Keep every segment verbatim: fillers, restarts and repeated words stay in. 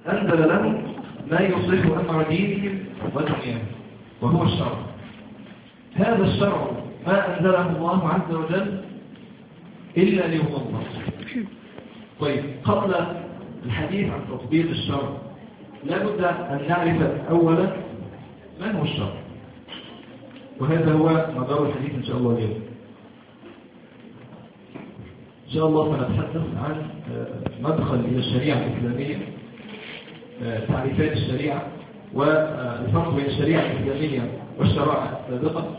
أنزل لهم ما يصلح أمر دينهم ودنياهم وهو الشرع. هذا الشرع ما أنزله الله عز وجل إلا ليوضح. طيب، قبل الحديث عن تطبيق الشرع لابد أن نعرف أولا من هو الشرع، وهذا هو مدار الحديث إن شاء الله اليوم. إن شاء الله سنتحدث عن مدخل إلى الشريعة الإسلامية، تعريفات الشريعة والفرق بين الشريعة الإسلامية والشرائع السابقة.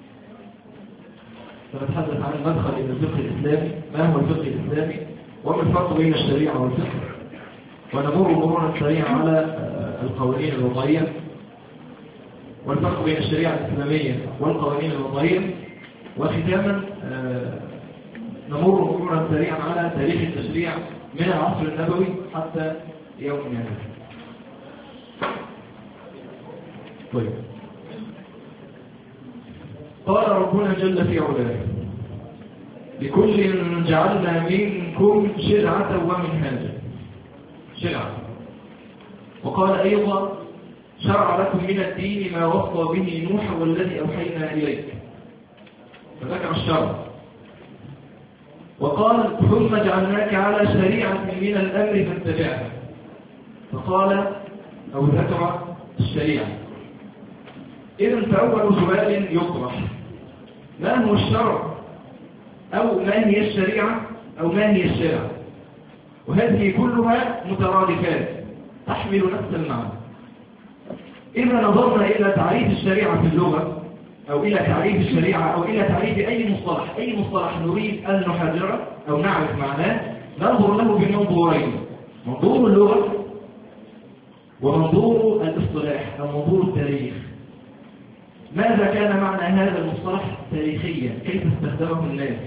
سنتحدث عن المدخل إلى الفقه الإسلامي، ما هو الفقه الإسلامي وما الفرق بين الشريعة والفقه، ونمر مرورا سريعا على القوانين الوضعية والفرق بين الشريعة الإسلامية والقوانين الوضعية، وختاما نمر مرورا سريعا على تاريخ التشريع من العصر النبوي حتى يومنا هذا. طيب، قال ربنا جل في علاه: لكل جعلنا منكم شرعة ومنهاجا. شرعة. وقال أيضا: شرع لكم من الدين ما وصى به نوح والذي أوحينا إليك. فذكر الشرع. وقال: ثم جعلناك على شريعة من الأمر فاتبعها. فقال أو ذكر الشريعة. إذن فأول سؤال يطرح: ما هو الشرع؟ أو ما هي الشريعة؟ أو ما هي الشرع؟ وهذه كلها مترادفات تحمل نفس المعنى. إذا نظرنا إلى تعريف الشريعة في اللغة، أو إلى تعريف الشريعة، أو إلى تعريف أي مصطلح أي مصطلح نريد أن نحرره أو نعرف معناه، ننظر له بمنظورين: منظور اللغة ومنظور الاصطلاح أو منظور التاريخ. ماذا كان معنى هذا المصطلح تاريخيا؟ كيف استخدمه الناس؟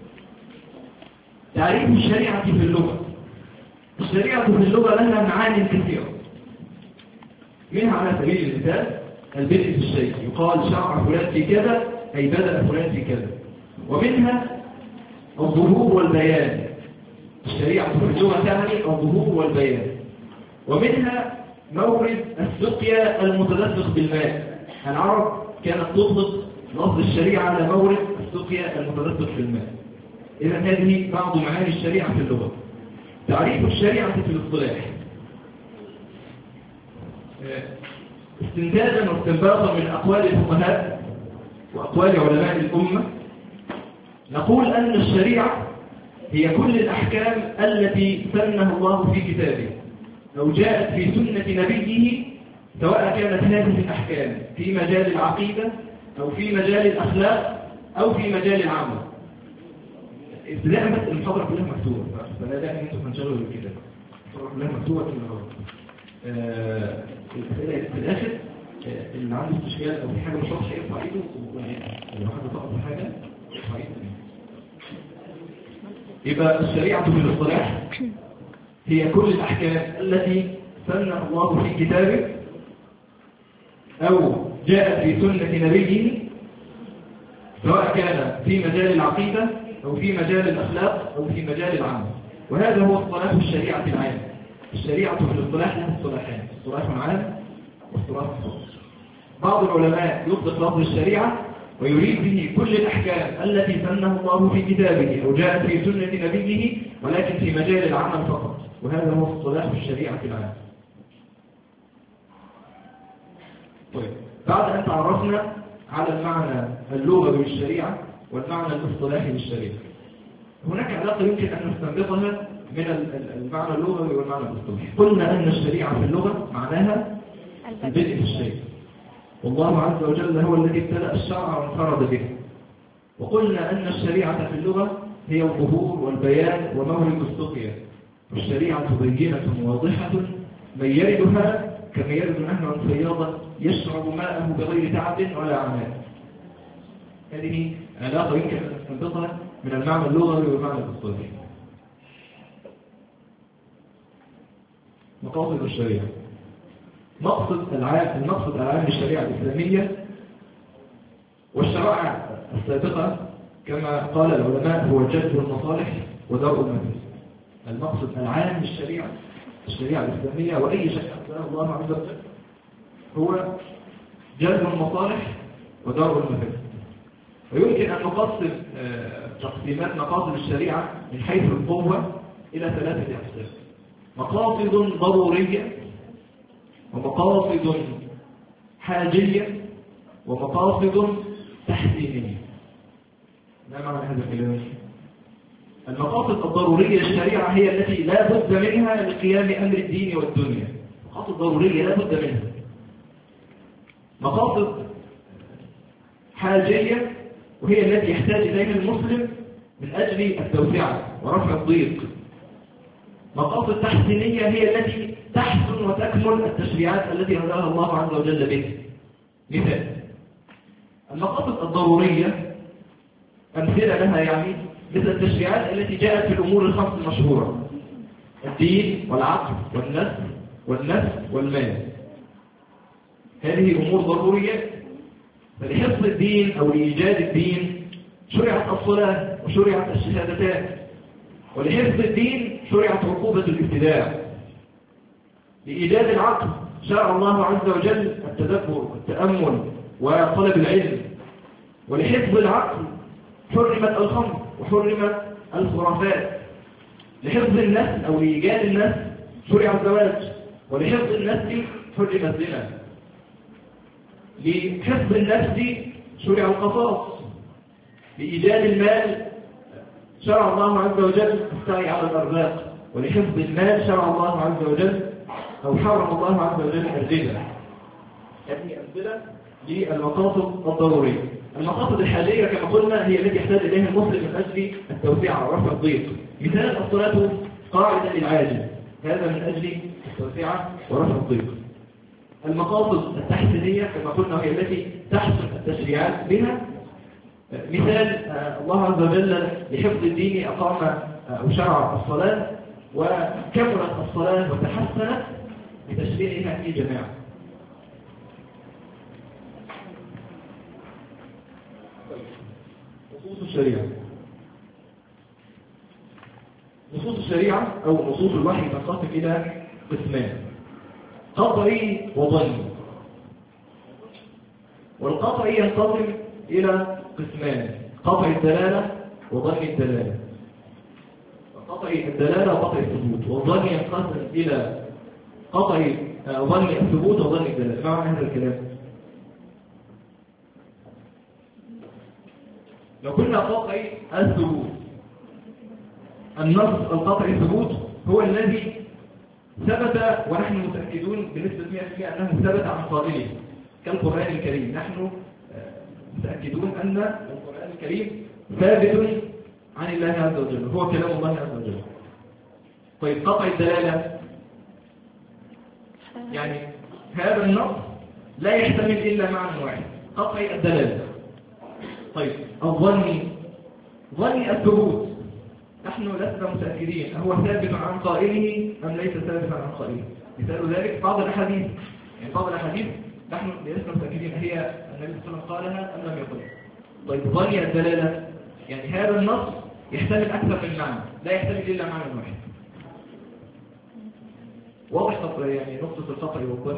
تعريف الشريعة في اللغة. الشريعة في اللغة لها معاني كثيرة، منها على سبيل المثال البدء في الشيء، يقال شرع فلان في كذا أي بدأ فلان في كذا. ومنها الظهور والبيان. الشريعة في اللغة تعني الظهور والبيان. ومنها مورد السقيا المتدفق بالماء. العرب كانت تطلق لفظ الشريعة على مورد السقيا المتدفق بالماء. إذا هذه بعض معاني الشريعة في اللغة. تعريف الشريعة في الاصطلاح: استنتاجا واستنباطا من أقوال الفقهاء وأقوال علماء الأمة، نقول أن الشريعة هي كل الأحكام التي سنها الله في كتابه أو جاءت في سنة نبيه، سواء كانت هذه الأحكام في مجال العقيدة أو في مجال الأخلاق أو في مجال العمل. ابتداء بس المحاضرة كلها مكتوبة، فلا داعي ان انتم تنشغلوا بالكتاب. المحاضرة كلها مكتوبة كل مرة. آه الأسئلة في الآخر آه اللي عنده استشكال أو في حاجة مش واضحة يرفع إيده، ولو حد طلب في حاجة يرفع إيده. يبقى الشريعة في الاصطلاح هي كل الأحكام التي سنها الله في كتابه أو جاءت في سنة نبيه، سواء كان في مجال العقيدة أو في مجال الأخلاق أو في مجال العمل. وهذا هو اصطلاح الشريعة العام. الشريعة في الاصطلاح لها اصطلاحان: اصطلاح عام واصطلاح خاص. بعض العلماء يطلق لفظ الشريعة ويريد به كل الأحكام التي سنها الله في كتابه أو جاءت في سنة نبيه، ولكن في مجال العمل فقط. وهذا هو اصطلاح الشريعة العام. طيب، بعد أن تعرفنا على المعنى اللغوي للشريعة والمعنى الاصطلاحي للشريعة، هناك علاقة يمكن أن نستنبطها من المعنى اللغوي والمعنى الاصطلاحي. قلنا أن الشريعة في اللغة معناها البدء في الشيء، والله عز وجل هو الذي ابتدأ الشرع وانفرد به. وقلنا أن الشريعة في اللغة هي الظهور والبيان ومورد السقيا. والشريعة بينة واضحة، من يردها كما يرد نهرا فياضا يشرب ماءه بغير تعب ولا عناء. هذه علاقة يمكن أن نستنبطها من المعنى اللغوي والمعنى الاصطلاحي. مقاصد الشريعة. مقصد العام المقصد العام للشريعة الإسلامية والشرائع السابقة كما قال العلماء هو جلب المصالح ودرء المفاسد. المقصد العام للشريعة الشريعة الإسلامية وأي شيء أنزله الله عز وجل هو جلب المصالح ودرء المفاسد. ويمكن أن نقسم تقسيمات مقاصد الشريعة من حيث القوة إلى ثلاثة أقسام: مقاصد ضرورية، ومقاصد حاجية، ومقاصد تحسينية. ما معنى هذا الكلام؟ المقاصد الضرورية الشريعة هي التي لا بد منها لقيام أمر الدين والدنيا، مقاصد ضرورية لا بد منها. مقاصد حاجية وهي التي يحتاج إليها المسلم من أجل التوسعة ورفع الضيق. مقاصد تحسينية هي التي تحسن وتكمل التشريعات التي أنزلها الله عز وجل بها. مثال: المقاصد الضرورية أمثلة لها يعني مثل التشريعات التي جاءت في الأمور الخمس المشهورة: الدين والعقل والنسل والنفس والمال. هذه أمور ضرورية، فلحفظ الدين أو لإيجاد الدين شرعت الصلاة وشرعت الشهادتان، ولحفظ الدين شرعت عقوبة الابتداع. لإيجاد العقل شرع الله عز وجل التدبر والتأمل وطلب العلم، ولحفظ العقل حرمت الخمر وحرمت الخرافات. لحفظ النسل أو لإيجاد النسل شرع الزواج، ولحفظ النسل حرم الزنا. لحفظ النفس شرع القصاص. لإيجاد المال شرع الله عز وجل السعي على الأرزاق، ولحفظ المال شرع الله عز وجل أو حرم الله عز وجل الربا. هذه أمثلة للمقاصد الضرورية. المقاصد الحاجية كما قلنا هي التي يحتاج إليها المسلم من أجل التوسعة ورفع الضيق. مثال: الصلاة قاعدة للعاجز، هذا من أجل التوسعة ورفع الضيق. المقاصد التحسينية كما قلنا هي التي تحسن التشريعات بها. مثال: الله عز وجل لحفظ الدين أقام أو شرع الصلاة، وكملت الصلاة وتحسنت بتشريعها في جماعة. نصوص الشريعة. نصوص الشريعة أو نصوص الوحي تنقسم إلى قسمان: قطعي وظني. والقطعي ينقسم إلى قسمان: قطعي الدلالة وظني الدلالة. قطعي الدلالة وقطعي الثبوت. والظني ينقسم إلى قطعي ظني الثبوت وظني الدلالة. ما معنى هذا الكلام؟ لو كنا قطعي الثبوت، النص القطعي الثبوت هو الذي ثبت ونحن متأكدون بنسبة مئة بالمئة أنه ثبت عن قائله، كالقرآن الكريم. نحن متأكدون أن القرآن الكريم ثابت عن الله عز وجل، هو كلام الله عز وجل. طيب قطع الدلالة يعني هذا النص لا يحتمل إلا معنى واحد، قطع الدلالة. طيب الظني، ظني الثبوت، نحن لسنا متأكدين أهو ثابت عن قائله أم ليس ثابتا عن قائله. مثال ذلك بعض الأحاديث، يعني بعض الأحاديث نحن لسنا متأكدين هي النبي صلى الله عليه وسلم قالها أم لم يقلها. طيب ظني الدلالة يعني هذا النص يحتمل أكثر من معنى، لا يحتمل إلا معنى واحد. واضح يعني نقطة القطع والظن.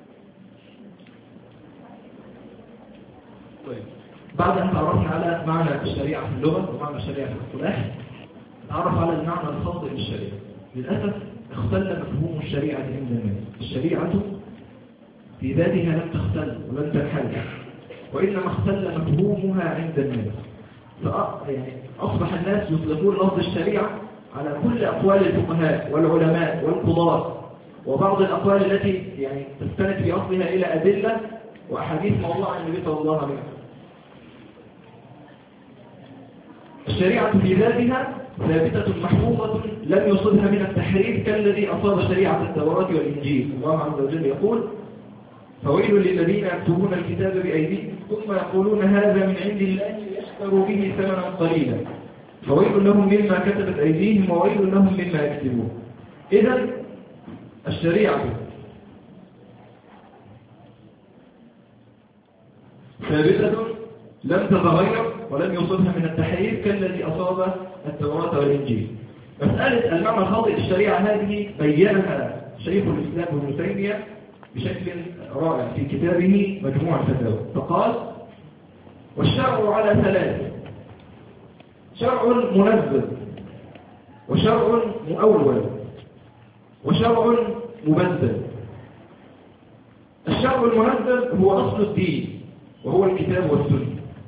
طيب بعد أن تعرفنا على معنى الشريعة في اللغة ومعنى الشريعة في الاصطلاح، نتعرف على المعنى الخاطئ للشريعة. للأسف اختل مفهوم الشريعة عند الناس. الشريعة في ذاتها لم تختل ولم تنحل، وإنما اختل مفهومها عند الناس. يعني أصبح الناس يطلقون لفظ الشريعة على كل أقوال الفقهاء والعلماء والقضاة، وبعض الأقوال التي يعني تستند في أصلها إلى أدلة وأحاديث موضوعة عن النبي صلى الله عليه وسلم. الشريعة في ذاتها ثابتة محفوظة لم يصبها من التحريف كالذي أصاب شريعة التوراة والإنجيل. الله عز وجل يقول: فويل للذين يكتبون الكتاب بأيديهم ثم يقولون هذا من عند الله ليشتروا به ثمنا قليلا فويل لهم مما كتبت أيديهم وويل لهم مما يكتبون. إذن الشريعة ثابتة لم تتغير ولم يصبها من التحريف كالذي أصاب التوراة والإنجيل. مسألة المعنى الخاطئ للشريعة هذه بيّنها شيخ الإسلام ابن تيمية بشكل رائع في كتابه مجموع الفتاوى، فقال: والشرع على ثلاث: شرع منزل، وشرع مؤول، وشرع مبدل. الشرع المنزل هو أصل الدين وهو الكتاب والسنة،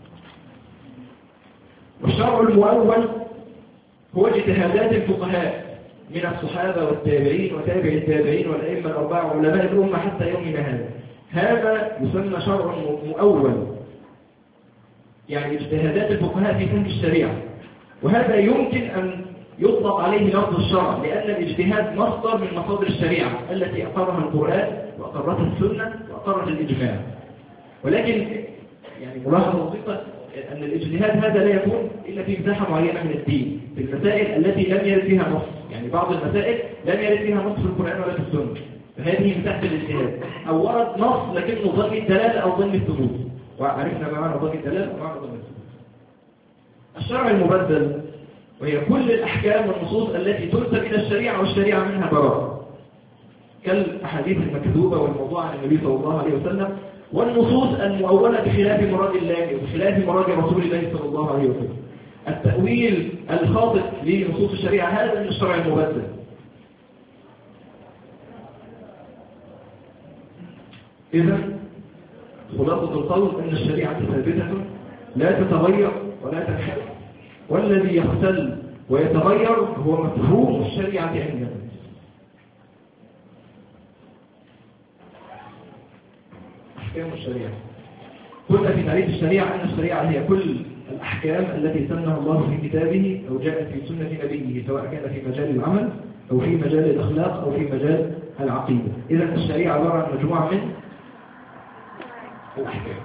والشرع المؤول هو اجتهادات الفقهاء من الصحابة والتابعين وتابع التابعين والأئمة الأربعة وعلماء الأمة حتى يومنا هذا. هذا يسمى شرع مؤول، يعني اجتهادات الفقهاء في فهم الشريعة، وهذا يمكن أن يطلق عليه لفظ الشرع، لأن الاجتهاد مصدر من مصادر الشريعة التي أقرها القرآن وأقرتها السنة وأقرت الإجماع. ولكن يعني ملاحظة بسيطة أن الاجتهاد هذا لا يكون إلا في مساحة معينة من الدين، في المسائل التي لم يرد فيها نص، يعني بعض المسائل لم يرد فيها نص في القرآن ولا في السنة، فهذه مساحة الاجتهاد، أو ورد نص لكنه ظن الدلالة أو ظن الثبوت، وعرفنا ما معنى ظن الدلالة ومعنى ظن الثبوت. الشرع المبدل وهي كل الأحكام والنصوص التي تنسب إلى الشريعة والشريعة منها براءة، كالأحاديث المكذوبة والموضوع عن النبي صلى الله عليه وسلم، والنصوص المؤولة بخلاف مراد الله وبخلاف مراد رسول الله صلى الله عليه وسلم. التأويل الخاطئ لنصوص الشريعة هذا من الشرع المبدل. إذا خلاصة القول أن الشريعة ثابتة لا تتغير ولا تنحرف، والذي يختل ويتغير هو مفهوم الشريعة عندنا. أحكام الشريعة، قلنا في تعريف الشريعة أن الشريعة هي كل الأحكام التي سنها الله في كتابه أو جاءت في سنة نبيه، سواء كان في مجال العمل أو في مجال الأخلاق أو في مجال العقيدة. إذا الشريعة عبارة عن مجموعة من الأحكام.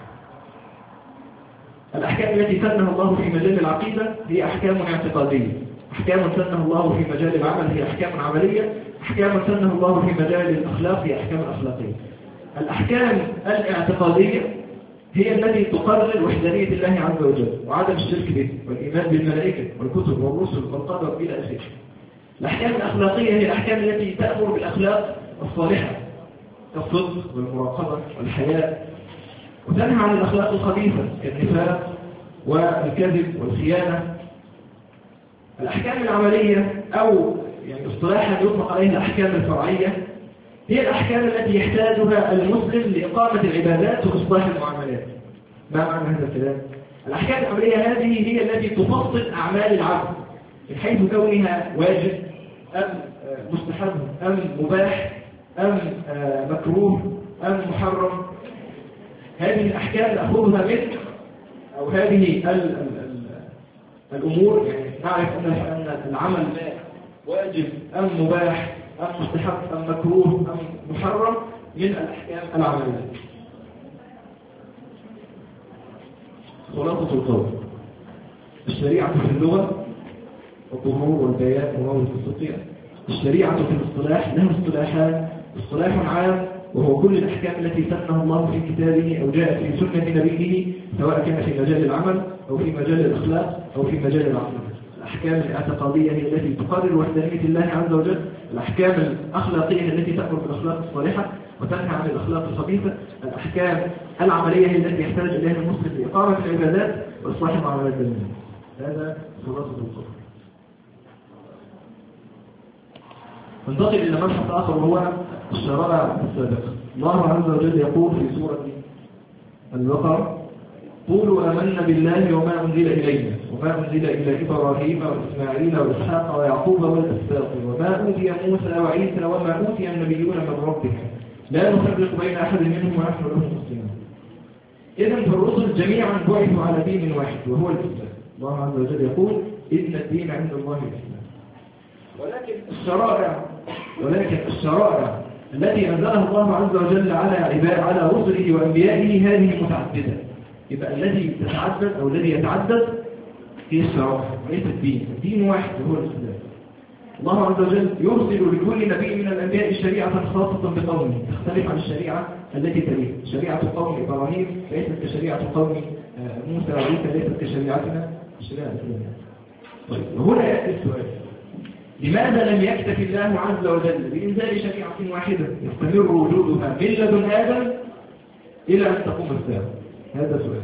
الأحكام التي سنها الله في مجال العقيدة هي أحكام اعتقادية، أحكام سنها الله في مجال العمل هي أحكام عملية، أحكام سنها الله في مجال الأخلاق هي أحكام أخلاقية. الأحكام الاعتقادية هي التي تقرر وحدانية الله عز وجل وعدم الشرك به والإيمان بالملائكة والكتب والرسل والقدر إلى آخره. الأحكام الأخلاقية هي الأحكام التي تأمر بالأخلاق الصالحة كالصدق والمراقبة والحياء، وتنهى عن الأخلاق الخبيثة كالنفاق والكذب والخيانة. الأحكام العملية أو يعني اصطلاحا يطلق عليها الأحكام الفرعية هي الأحكام التي يحتاجها المسلم لإقامة العبادات وإصلاح المعاملات. ما معنى هذا الكلام؟ الأحكام العملية هذه هي التي تفصل أعمال العبد من حيث كونها واجب أم مستحب أم مباح أم مكروه أم محرم. هذه الأحكام نأخذها من أو هذه ال ال ال الأمور، يعني نعرف أن العمل واجب أم مباح أم مستحب أم مكروه أم محرم من الأحكام العملية. خلاصة القول: الشريعة في اللغة والظهور والبيان ومورد التطبيق. الشريعة في الاصطلاح لها اصطلاحان: اصطلاح عام وهو كل الأحكام التي سنها الله في كتابه أو جاءت في سنة نبيه، سواء كان في مجال العمل أو في مجال الأخلاق أو في مجال العقيدة. الأحكام الاعتقادية هي التي تقرر وحدانية الله عز وجل. الأحكام الأخلاقية هي التي تأمر بالأخلاق الصالحة وتنهى عن الأخلاق الخبيثة. الأحكام العملية هي التي يحتاج إليها المسلم لإقامة العبادات وإصلاح المعاملات بينهم. هذا خلاصة القول. ننتقل إلى مبحث آخر وهو الشرائع السابقة. الله عز وجل يقول في سورة البقرة: قولوا آمنا بالله وما أنزل إلينا وما أنزل إلى إبراهيم وإسماعيل وإسحاق ويعقوب والأسباط وما أوتي موسى وعيسى وما أوتي النبيون من ربهم لا نفرق بين أحد منهم ونحن له مسلمون. إذن فالرسل جميعا بعثوا على دين واحد وهو الإسلام. الله عز وجل يقول: إن الدين عند الله الإسلام. ولكن الشرائع ولكن الشرائع التي أنزلها الله عز وجل على عباد على رسله وأنبيائه هذه متعددة. يبقى الذي تتعدد أو الذي يتعدد هي الشرائع ليس الدين. الدين واحد وهو الإسلام. الله عز وجل يرسل لكل نبي من الأنبياء شريعة خاصة بقومه تختلف عن الشريعة التي تليه. شريعة قوم إبراهيم ليست كشريعة قوم موسى وعيسى، ليست كشريعتنا الشريعة الإسلامية. طيب هنا يأتي السؤال: لماذا لم يكتفي الله عز وجل بإنزال شريعة واحدة يستمر وجودها من لدن آدم إلى أن تقوم الساعة؟ هذا سؤال.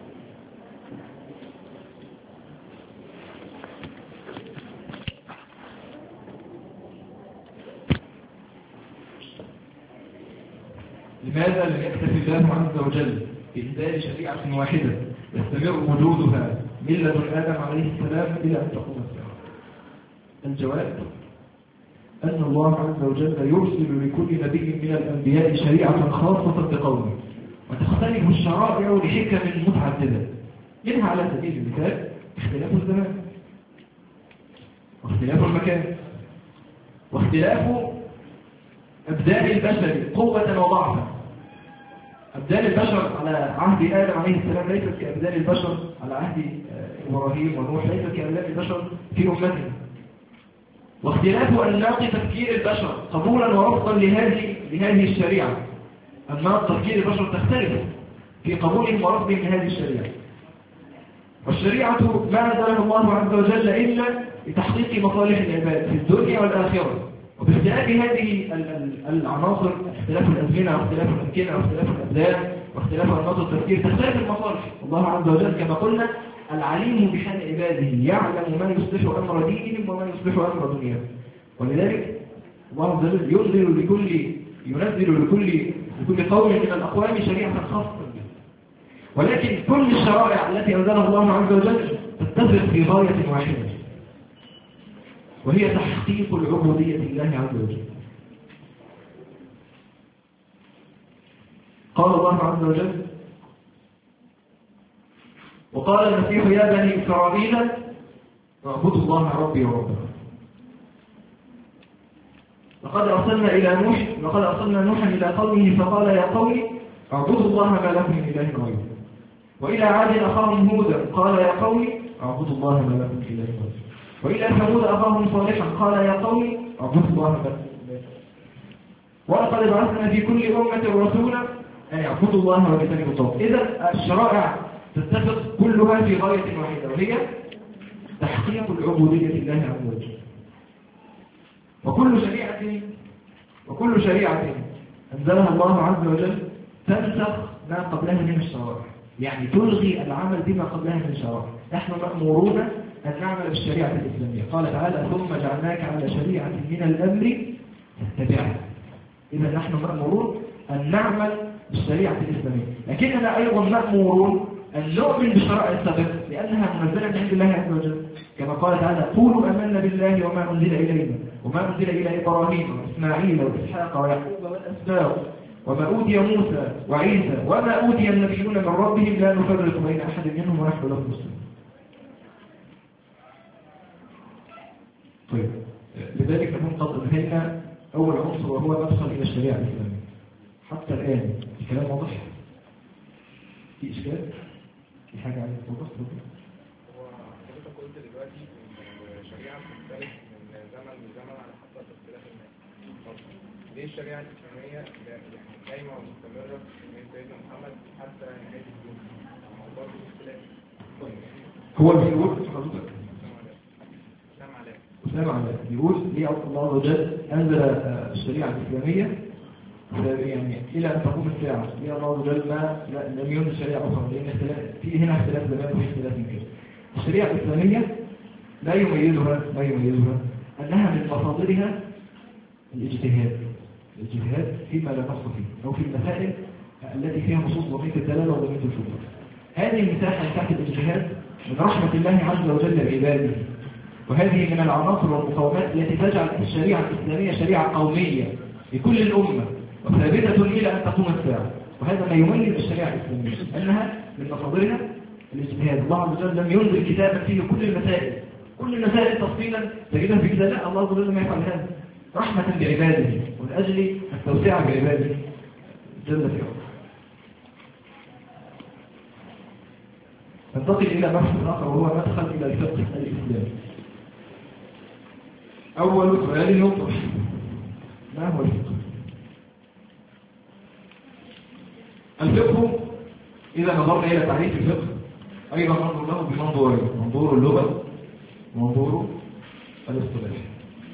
لماذا لم يكتفي الله عز وجل بإنزال شريعة واحدة يستمر وجودها من لدن آدم عليه السلام إلى أن تقوم الساعة؟ الجواب أن الله عز وجل يرسل لكل نبي من الأنبياء شريعة خاصة بقومه، وتختلف الشرائع لحكم متعددة، منها على سبيل المثال اختلاف الزمان واختلاف المكان واختلاف أبدان البشر قوة وضعفا. أبدان البشر على عهد آدم عليه السلام ليست كأبدان البشر على عهد إبراهيم ونوح، ليست كأبدان البشر في أمتنا. واختلاف أنماط تفكير البشر قبولا ورفضا لهذه لهذه الشريعة. أنماط تفكير البشر تختلف في قبولهم ورفضهم لهذه الشريعة. والشريعة ما أنزلها الله عز وجل إلا لتحقيق مصالح العباد في الدنيا والآخرة. وباختلاف هذه العناصر، اختلاف الأزمنة واختلاف الأمكنة واختلاف الأبدان واختلاف أنماط التفكير، تختلف المصالح. الله عز وجل كما قلنا العليم بحال عباده، يعلم ما يصلح أمر دينهم وما يصلح أمر دنياهم. ولذلك الله عز وجل ينزل لكل ينزل لكل لكل قوم من الأقوام شريعة خاصة به. ولكن كل الشرائع التي أنزلها الله عز وجل تتفق في غاية واحدة، وهي تحقيق العبودية لله عز وجل. قال الله عز وجل: وقال المسيح يا بني إسرائيل اعبدوا الله ربي وربكم. لقد أرسلنا إلى نوح لقد أرسلنا نوحا إلى قومه فقال يا قوم اعبدوا الله ما لكم من إله غيره. وإلى عاد أخاهم هودا قال يا قوم اعبدوا الله ما لكم من إله غيره. وإلى ثمود أخاهم صالحا قال يا قوم اعبدوا الله ما لكم من إله غيره. ولقد بعثنا في كل أمة رسولا أن يعبدوا الله واجتنبوا الطاغوت. إذا الشرائع تتفق كلها في غاية واحدة، وهي تحقيق العبودية لله عز وجل. وكل شريعة وكل شريعة أنزلها الله عز وجل تنسخ ما قبلها من الشرائع، يعني تلغي العمل بما قبلها من الشرائع. نحن مأمورون أن نعمل بالشريعة الإسلامية. قال تعالى: ثم جعلناك على شريعة من الأمر تتبعها. إذا نحن مأمورون أن نعمل بالشريعة الإسلامية، لكننا أيضا مأمورون أن نؤمن بالشرائع السابقة لأنها منزلة عند الله عز وجل، كما قال تعالى: قولوا آمنا بالله وما أنزل إلينا وما أنزل إلى إبراهيم وإسماعيل وإسحاق ويعقوب والأسباط وما أوتي موسى وعيسى وما أوتي النبيون من ربهم لا نفرق بين أحد منهم ونحن له مسلمون. طيب، لذلك نحن قد انهينا أول عنصر وهو مدخل إلى الشريعة الإسلامية. حتى الآن الكلام واضح؟ في إشكال؟ في حاجة عايز توضح؟ هو حضرتك قلت دلوقتي إن الشريعة بتختلف من زمن لزمن على حسب اختلاف الناس. طب ليه الشريعة الإسلامية دايما ومستمرة من سيدنا محمد حتى نهاية الدنيا؟ برضه اختلاف. هو بيقول حضرتك سلام عليك. سلام عليك. بيقول ليه الله عز وجل أنزل الشريعة الإسلامية يعني إلى أن تقوم الساعة؟ ليه الله عز وجل ما لم ينزل شريعة أخرى؟ لأن اختلاف في هنا اختلاف زمان وفي اختلاف كده. الشريعة الإسلامية لا يميزها ما يميزها أنها من مصادرها الاجتهاد الاجتهاد فيما لا نص فيه أو في المسائل التي فيها نصوص ضمير الدلالة وضمير الشبهة. هذه المساحة تحت الاجتهاد من رحمة الله عز وجل بعباده، وهذه من العناصر والمقومات التي تجعل الشريعة الإسلامية شريعة قومية لكل الأمة وثابتة إلى أن تقوم الساعة. وهذا ما يميز الشريعة الإسلامية أنها من مصادرها الاجتهاد. الله عز وجل لم ينزل كتابا فيه كل المسائل كل المسائل تفصيلا تجدها في كتاب. لا، الله عز وجل ما يفعل هذا رحمة بعباده ومن أجل التوسعة بعباده جل في علا. ننتقل إلى بحث آخر وهو مدخل إلى الفقه الإسلامي. أول سؤال يطرح: ما هو الفقه؟ الفقه إذا نظرنا إلى تعريف الفقه أيضا ننظر له بمنظورين: منظور اللغة ومنظور الاصطلاح.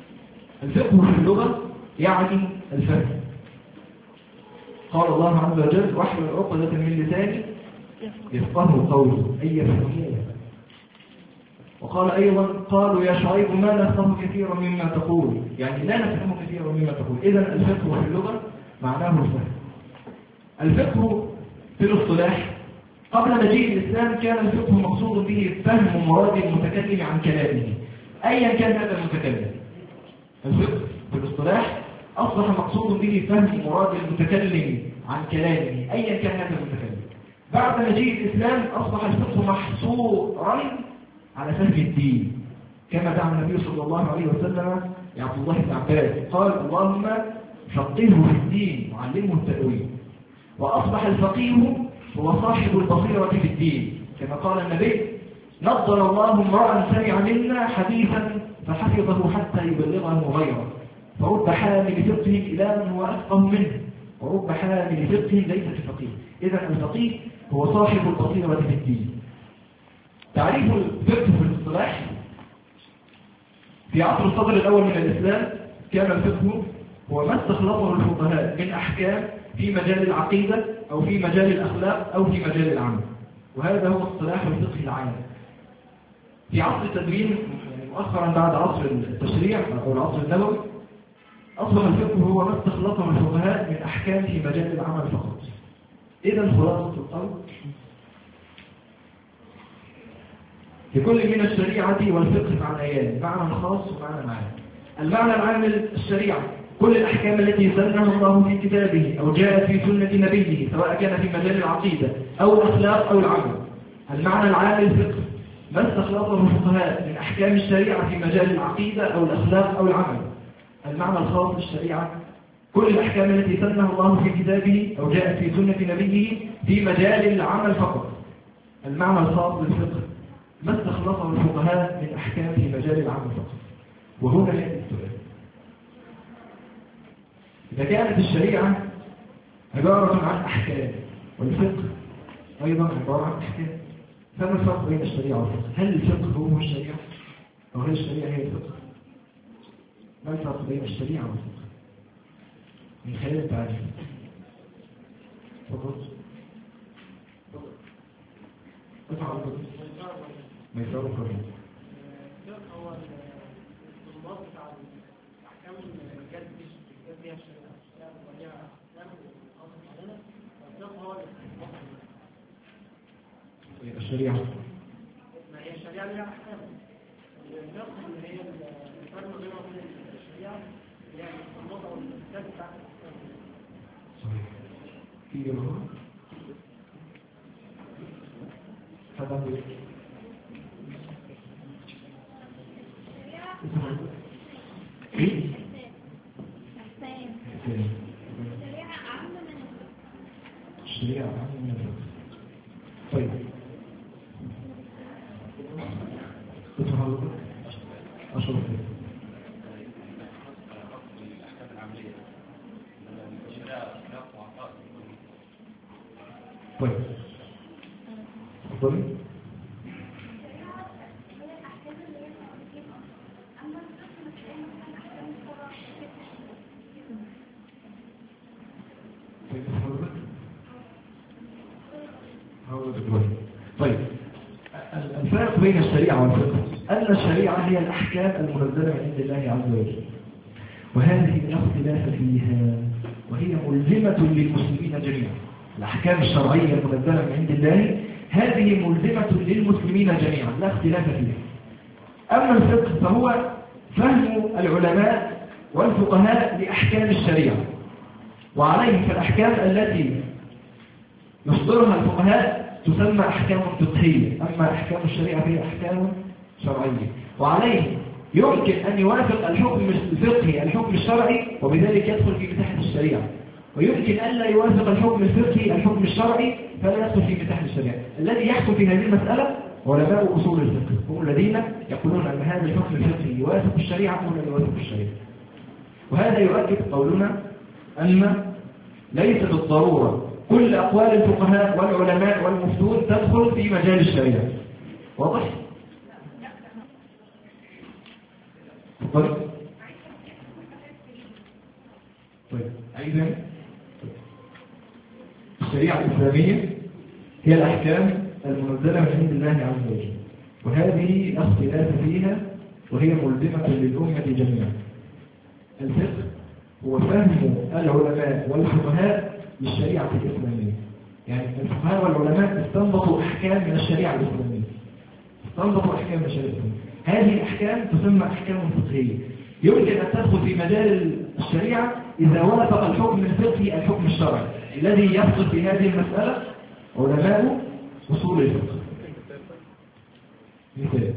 الفقه في اللغة يعني الفهم. قال الله عز وجل واحلل عقدة من لساني يفقهوا قولي أي يفهموه. وقال أيضا قالوا يا شعيب ما نفهم كثيرا مما تقول، يعني لا نفهم كثيرا مما تقول. إذن الفقه في اللغة معناه الفهم. الفقه في الاصطلاح قبل مجيء الإسلام كان الفقه مقصود به فهم مراد المتكلم عن كلامه أيا كان هذا المتكلم. الفقه في الاصطلاح أصبح مقصود به فهم مراد المتكلم عن كلامه أيا كان هذا المتكلم. بعد مجيء الإسلام أصبح الفقه محصورا على فهم الدين، كما دعا النبي صلى الله عليه وسلم يا عبد الله بن عباس قال اللهم فقهه في الدين وعلمه التأويل. وأصبح الفقيه هو صاحب البصيرة في الدين، كما قال النبي نضر الله امرأ سمع منا حديثا فحفظه حتى يبلغه غيره، فرب حامل فقه إلى من هو أفقه منه، ورب حامل فقه ليس بفقيه. إذا الفقيه هو صاحب البصيرة في الدين. تعريف الفقه في الاصطلاح في عصر الصدر الأول من الإسلام كان الفقه هو ما استخلصه الفقهاء من أحكام في مجال العقيدة أو في مجال الأخلاق أو في مجال العمل، وهذا هو اصطلاح الفقه العام. في عصر التدوين يعني مؤخرا بعد عصر التشريع أو العصر النبوي أصبح الفقه هو ما استخلصه الفقهاء من أحكام في مجال العمل فقط. إذا خلاصة القول لكل من الشريعة والفقه معنيان، معنى خاص ومعنى عام. المعنى العام للشريعة كل الأحكام التي سنها الله في كتابه أو جاءت في سنة نبيه سواء كان في مجال العقيدة أو الأخلاق أو العمل. المعنى العام للفقه ما استخلصه الفقهاء من أحكام الشريعة في مجال العقيدة أو الأخلاق أو العمل. المعنى الخاص للشريعة كل الأحكام التي سنها الله في كتابه أو جاءت في سنة نبيه في مجال العمل فقط. المعنى الخاص للفقه ما استخلصه الفقهاء من أحكام في مجال العمل فقط. وهنا يأتي السؤال، إذا كانت الشريعة عبارة عن أحكام والفقه أيضا عبارة عن أحكام، فما الفرق بين الشريعة والفقه؟ هل الفقه هو الشريعة أو هل الشريعة هي الفقه؟ ما الفرق بين الشريعة والفقه من خلال التعريف؟ فقط افعل ما يفعله قبل هو الضبط بتاع الاحكام الجد الجد فيها الشريعه وليها احكام خاصه علينا، والفقه هو الشريعه ما هي الشريعه ليها احكام، الفقه اللي هي الفرق بين الشريعه يعني الضبط او الجد بتاع الاحكام. صحيح. في جمهور هذا الشريعة أعم من الفقه. الشريعة أعم من الفقه. طيب تفهم أشرف طيب تفضلي. طيب الفرق بين الشريعة والفقه أن الشريعة هي الأحكام المنزلة من عند الله عز وجل، وهذه لا اختلاف فيها وهي ملزمة للمسلمين جميعا. الأحكام الشرعية المنزلة من عند الله هذه ملزمة للمسلمين جميعا لا اختلاف فيها. أما الفقه فهو فهم العلماء والفقهاء لأحكام الشريعة، وعليه فالأحكام التي يصدرها الفقهاء تسمى أحكام فقهية، أما أحكام الشريعة هي أحكام شرعية، وعليه يمكن أن يوافق الحكم الفقهي الحكم الشرعي وبذلك يدخل في مساحة الشريعة، ويمكن أن لا يوافق الحكم الفقهي الحكم الشرعي فلا يدخل في مساحة الشريعة. الذي يحكم في هذه المسألة علماء أصول الفقه، هم الذين يقولون أن هذا الحكم الفقهي يوافق الشريعة أو لا يوافق الشريعة. وهذا يؤكد قولنا أن ليس بالضرورة كل أقوال الفقهاء والعلماء والمفتون تدخل في مجال الشريعة. واضح؟ طيب إذن الشريعة الإسلامية هي الأحكام المنزلة من عند الله عز وجل، وهذه لا اختلاف فيها وهي ملزمة للأمة جميعا. الفقه هو فهم العلماء والفقهاء للشريعة الإسلامية، يعني الفقهاء والعلماء استنبطوا أحكام من الشريعة الإسلامية استنبطوا أحكام من الشريعة الإسلامية هذه الأحكام تسمى أحكام فقهية، يمكن أن تدخل في مجال الشريعة إذا وافق الحكم الفقهي الحكم الشرعي الذي يفقه في هذه المسألة علماء أصول الفقه. مثال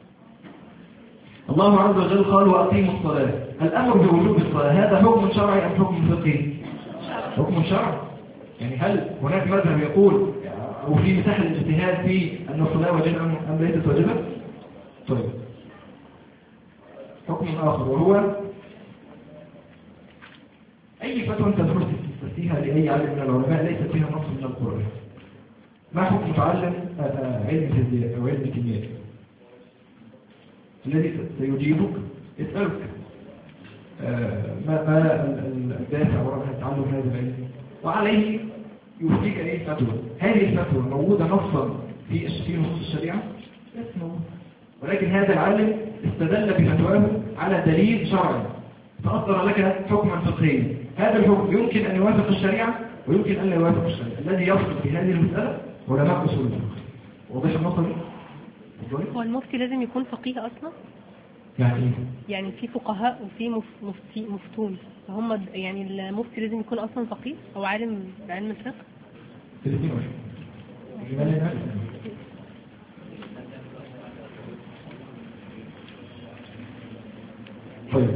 الله عز وجل قال وأقيموا الصلاة، الأمر بوجوب الصلاة هذا حكم شرعي أم حكم فقهي؟ حكم شرعي. يعني هل هناك مذهب يقول أو في مساحة الاجتهاد في أن الصلاة واجبة أم ليست واجبة؟ طيب حكم آخر وهو أي فتوى تدخل تستفتيها لأي عالم من العلماء ليست فيها نص من القرآن، ما حكم تعلم علم الفيزياء أو علم الكيمياء؟ الذي سيجيبك يسألك ما ما الدافع وراء تعلم هذا العلم، وعليه يفتيك أي فتوى. هذه الفتوى موجودة نصا في في نصوص الشريعة؟ ولكن هذا العالم استدل بفتواه على دليل شرعي فأصدر لك حكما فقهيا، هذا الحكم يمكن أن يوافق الشريعة ويمكن أن لا يوافق الشريعة. الذي يفقه في هذه المسألة علماء أصول الفقه. واضح النقطة؟ هو المفتي لازم يكون فقيه أصلا؟ يعني يعني في فقهاء وفي مفتي مفتون، فهم يعني المفتي لازم يكون أصلا فقيه أو عالم بعلم الفقه؟ الاثنين واحد. طيب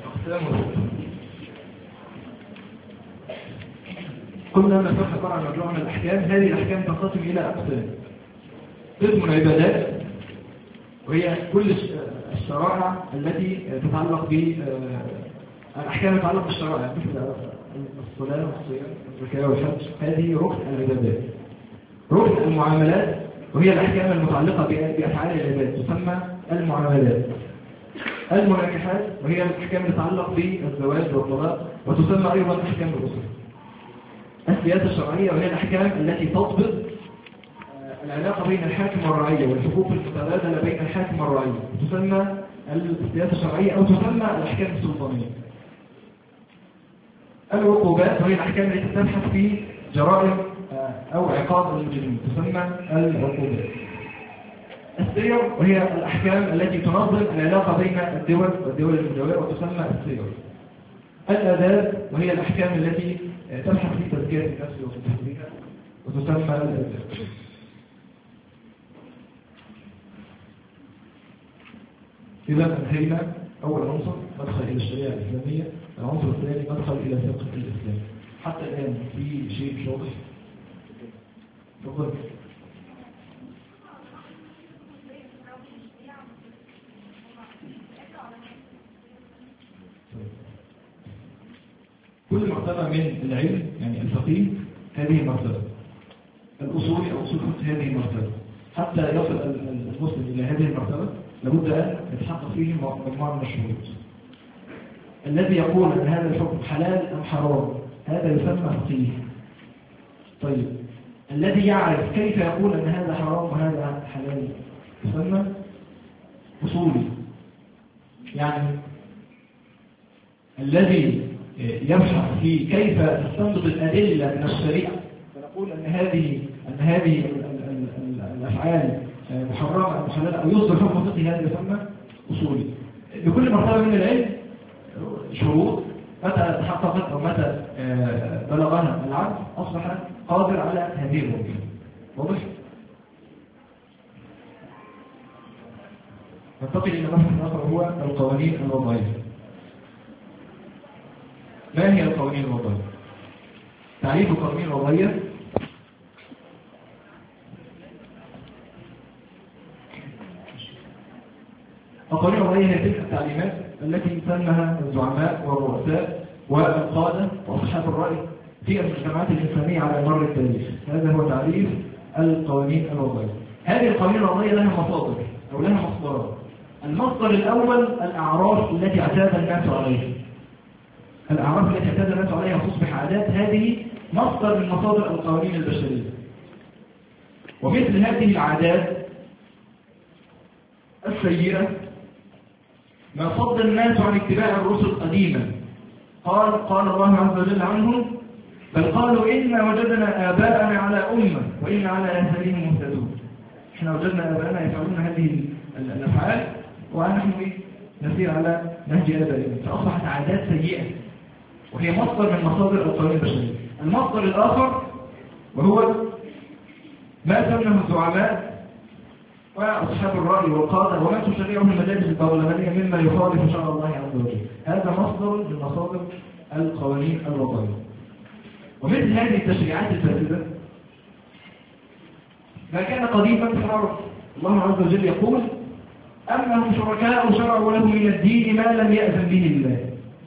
قلنا أن الفقه عبارة عن مجموعة من الأحكام، هذه الأحكام تنقسم إلى أقسام. قسم العبادات وهي كل الشرائع التي تتعلق بالأحكام تتعلق بالشرائع مثل الصلاة والصيام والزكاة والحج، هذه ركن العبادات. ركن المعاملات وهي الأحكام المتعلقة بأفعال العباد تسمى المعاملات. المناكحات وهي الأحكام تتعلق بالزواج والطلاق وتسمى أيضا أحكام الأسرة. السياسة الشرعية وهي الأحكام التي تضبط العلاقة بين الحاكم والرعية والحقوق المتبادلة بين الحاكم والرعية تسمى السياسة الشرعية أو تسمى الأحكام السلطانية. العقوبات وهي الأحكام التي تبحث في جرائم أو عقاب المجرمين تسمى العقوبات. السير وهي الأحكام التي تنظم العلاقة بين الدول والدول المجاورة وتسمى السير. الآداب وهي الأحكام التي تبحث في تزكية النفس وتحريرها وتسمى الآداب. إذا انتهينا أول عنصر مدخل إلى الشريعة الإسلامية، العنصر الثاني مدخل إلى فقه الإسلام. حتى الآن في شيء مش واضح؟ تفضل. كل مرتبة من العلم يعني الفقيه هذه مرتبة، الأصولي أو أصول الفقه هذه مرتبة. حتى يصل المسلم إلى هذه المرتبة لابد أن يتحقق فيه مجموعة من الشروط. الذي يقول أن هذا الحكم حلال أم حرام هذا يسمى فقيه. طيب الذي يعرف كيف يقول أن هذا حرام وهذا حلال يسمى أصولي. يعني الذي يبحث في كيف تستنبط الأدلة من الشريعة فنقول أن هذه أن هذه الأفعال محرمة أو محللة أو يصدر حكم فقهي هذا يسمى أصولي. لكل مرتبة من العلم شروط متى تحققت أو متى بلغها العبد أصبح قادر على هذه الوظيفة. واضح؟ ننتقل إلى مبحث آخر هو القوانين الوضعية. ما هي القوانين الوضعية؟ تعريف القوانين الوضعية القوانين الوضعية هي تلك التعليمات التي سنها الزعماء والرؤساء والقادة وأصحاب الرأي في المجتمعات الإنسانية على مر التاريخ. هذا هو تعريف القوانين الوضعية. هذه القوانين الوضعية لها مصادر أو لها مصدرات. المصدر الأول الأعراف التي اعتاد الناس عليها. الأعراف التي اعتاد الناس عليها وتصبح عادات، هذه مصدر من مصادر القوانين البشرية. ومثل هذه العادات السيئة ما صد الناس عن اتباع الرسل قديما. قال قال الله عز وجل عنهم: بل قالوا إنا وجدنا آباءنا على أمة وإنا على آثارهم مهتدون. إحنا وجدنا آباءنا يفعلون هذه الأفعال ونحن نسير على نهج آبائنا، فأصبحت عادات سيئة وهي مصدر من مصادر القوانين البشرية. المصدر الآخر وهو ما سمنه الزعماء وأصحاب الرأي والقادة وما تشريعه المدارس البرلمانية مما يخالف شرع الله عز وجل. هذا مصدر من مصادر القوانين الوضعية. ومثل هذه التشريعات الفاسدة ما كان قديما في العرب. الله عز وجل يقول: أما هم شركاء شرعوا لهم من الدين ما لم يأذن به الله.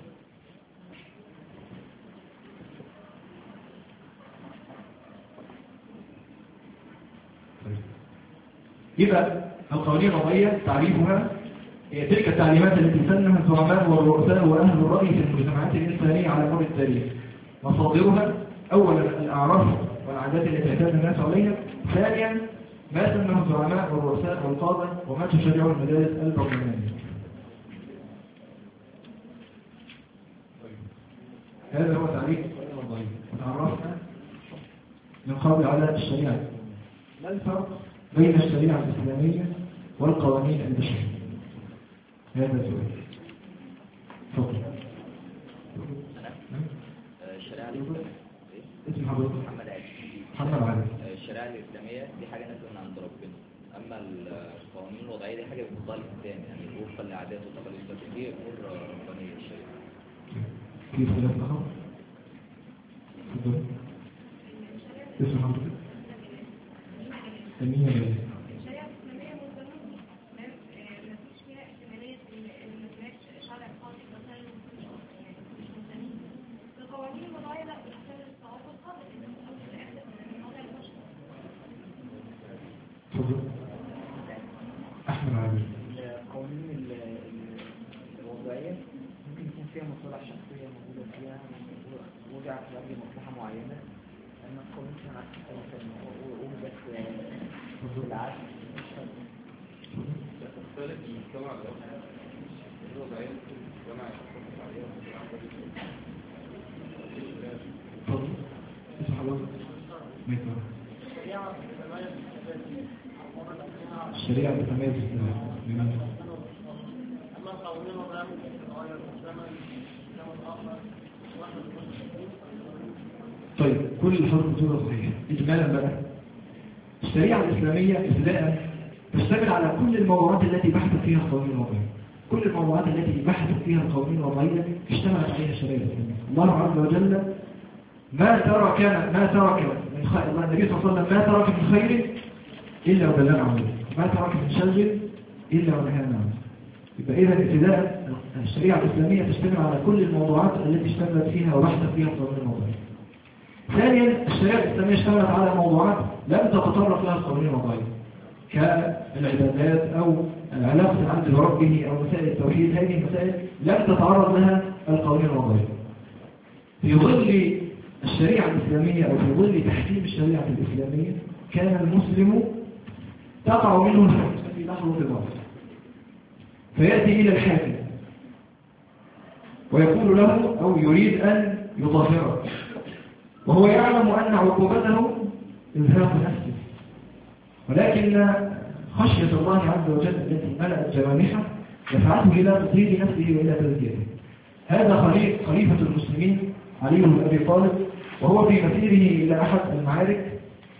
يبقى القوانين الوضعية تعريفها هي تلك التعليمات التي سنها الزعماء والرؤساء وأهل الرأي في المجتمعات الإنسانية على مر التاريخ. مصادرها: أولا الأعراف والعادات التي اعتاد الناس عليها. ثانيا ما سنه الزعماء والرؤساء والقادة وما تشرعه المدارس البرلمانية. هذا هو تعريف القوانين الوضعية. وتعرفنا من قبل على الشريعة. ما الفرق بين الشريعة الإسلامية والقوانين البشرية؟ هذا السؤال. تفضل. الشريعة الإسلامية اسم حضرتك؟ محمد علي. محمد علي. الشريعة الإسلامية دي حاجة نازلة من عند ربنا، أما القوانين الوضعية دي حاجة بتفضل الإنسان، يعني وفقا لعادات وتقاليد البشرية أمور ربانية الشريعة. في خلاف آخر؟ تفضل. اسم حضرتك؟ سمية ليه؟ الشريعة الإسلامية مستمرة، ما فيش فيها احتمالية إن ما فيهاش شرع قاضي مثلا يعني مش مستمرة. القوانين الوضعية لا بتحتاج الصواب والقدر إن من أول الآخر من وضع البشر. تفضل. أحمد علي. القوانين الوضعية ممكن يكون فيها مصالح شخصية موجودة فيها وضعت لأجل مصلحة معينة، أما القوانين كان عكس مثلا وجدت بالعكس تختلف من مجتمع لآخر. الوضعية المجتمع يحكم عليها تفضل. اسم حضرتك؟ ميتة. الشريعة الإسلامية لماذا؟ طيب كل الحروف بتقول صحيح. إجمالا بقى الشريعة الإسلامية ابتداء تشتمل على كل الموضوعات التي بحثت فيها القوانين الوضعية. كل الموضوعات التي بحثت فيها القوانين الوضعية اشتملت عليها الشريعة الإسلامية. الله عز وجل ما ترك ما ترك من خير، الله النبي صلى الله عليه وسلم ما ترك من خير إلا ودلنا عليه، ما ترك من شر إلا ونهانا عنه. يبقى إذا ابتداء الشريعة الإسلامية تشتمل على كل الموضوعات التي اشتملت فيها وبحثت فيها القوانين الوضعية. ثانيا الشريعة الإسلامية اشتملت على موضوعات لم تتطرق لها القوانين الوضعية كالعبادات أو علاقة العبد بربه أو مسائل التوحيد. هذه المسائل لم تتعرض لها القوانين الوضعية. في ظل الشريعة الإسلامية أو في ظل تحكيم الشريعة الإسلامية كان المسلم تقع منه الحكم في لحظة الوقت، فيأتي إلى الحاكم ويقول له أو يريد أن يطهره، وهو يعلم أن عقوبته إزهاق نفسه، ولكن خشية الله عز وجل التي ملأت جوانحه دفعته إلى تطهير نفسه وإلى تزكيته. هذا خليفة المسلمين علي بن أبي طالب، وهو في مسيره إلى أحد المعارك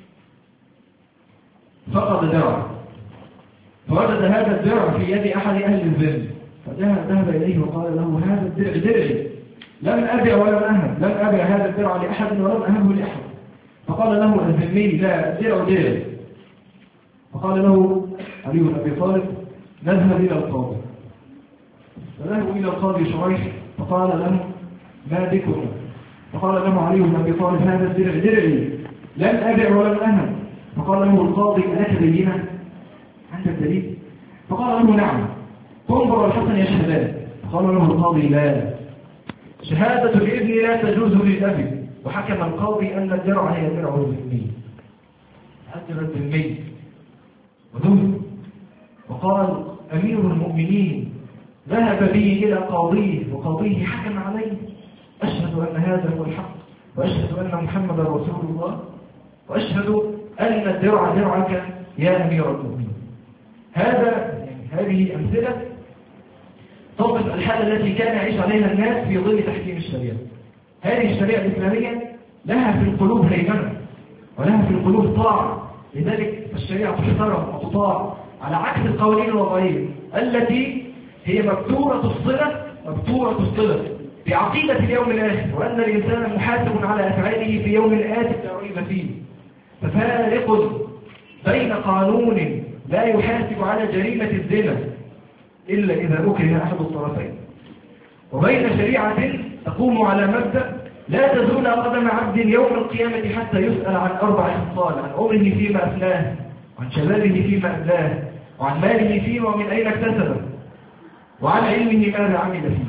فقد درع، فوجد هذا الدرع في يد أحد أهل الذل، فذهب إليه وقال له: هذا الدرع درعي، لم أبع ولم أهب، لم أبع هذا الدرع لأحد ولم أهبه لأحد. فقال له الذمي: لا، الدرع درعي. فقال له علي بن أبي طالب: نذهب إلى القاضي. فذهبوا إلى القاضي شريح فقال له: ما بكم؟ فقال له علي بن أبي طالب: هذا الدرع درعي، لم أبع ولم أهب. فقال له القاضي: ألك بينة؟ عندك دليل؟ فقال له: نعم، انظر الحسن يشهدان. فقال له القاضي: لا، شهادة الابن لا تجوز للأب، وحكم القاضي أن الدرع هي درع الذمي، أجر الذمي ودون. وقال أمير المؤمنين ذهب بي إلى قاضيه وقاضيه حكم عليه، أشهد أن هذا هو الحق، وأشهد أن محمد رسول الله، وأشهد أن الدرع درعك يا أمير المؤمنين. هذا يعني هذه أمثلة تصف الحالة التي كان يعيش عليها الناس في ظل تحكيم الشريعة. هذه الشريعة الإسلامية لها في القلوب هيمنة ولها في القلوب طاعة، لذلك الشريعة تحترم وتطاع، على عكس القوانين الوضعية التي هي مبتورة الصلة مبتورة الصلة بعقيدة اليوم الآخر، وأن الإنسان محاسب على أفعاله في يوم آت لا ريب فيه. ففارق بين قانون لا يحاسب على جريمة الزنا إلا إذا أكره أحد الطرفين، وبين شريعة تقوم على مبدأ لا تزول قدم عبد يوم القيامة حتى يسأل عن أربع خصال: عن عمره فيما أفناه، وعن شبابه فيما أبلاه، وعن ماله فيما ومن أين اكتسبه، وعن علمه ماذا عمل فيه.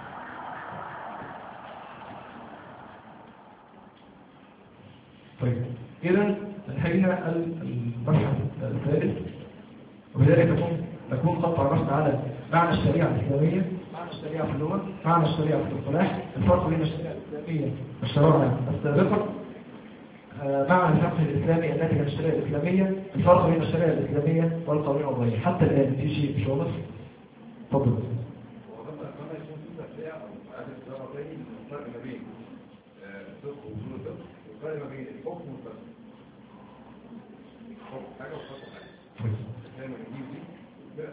طيب إذا انتهينا المبحث الثالث، وبذلك نكون نكون قد تعرفنا على معنى الشريعة الإسلامية، معنى الشريعة في اللغة، معنى الشريعة في الاصطلاح، الفرق بين الشريعة الإسلامية والشرائع السابقة، معنى الفقه الإسلامي الناتج عن الشريعة الإسلامية، الفرق بين الشريعة الإسلامية والقوانين الوضعية. حتى الآن في شيء مش واضح؟ تفضل. الفرق ما بين الحكم والفقه حاجه وفقه حاجه زي ما بنجيب دي لا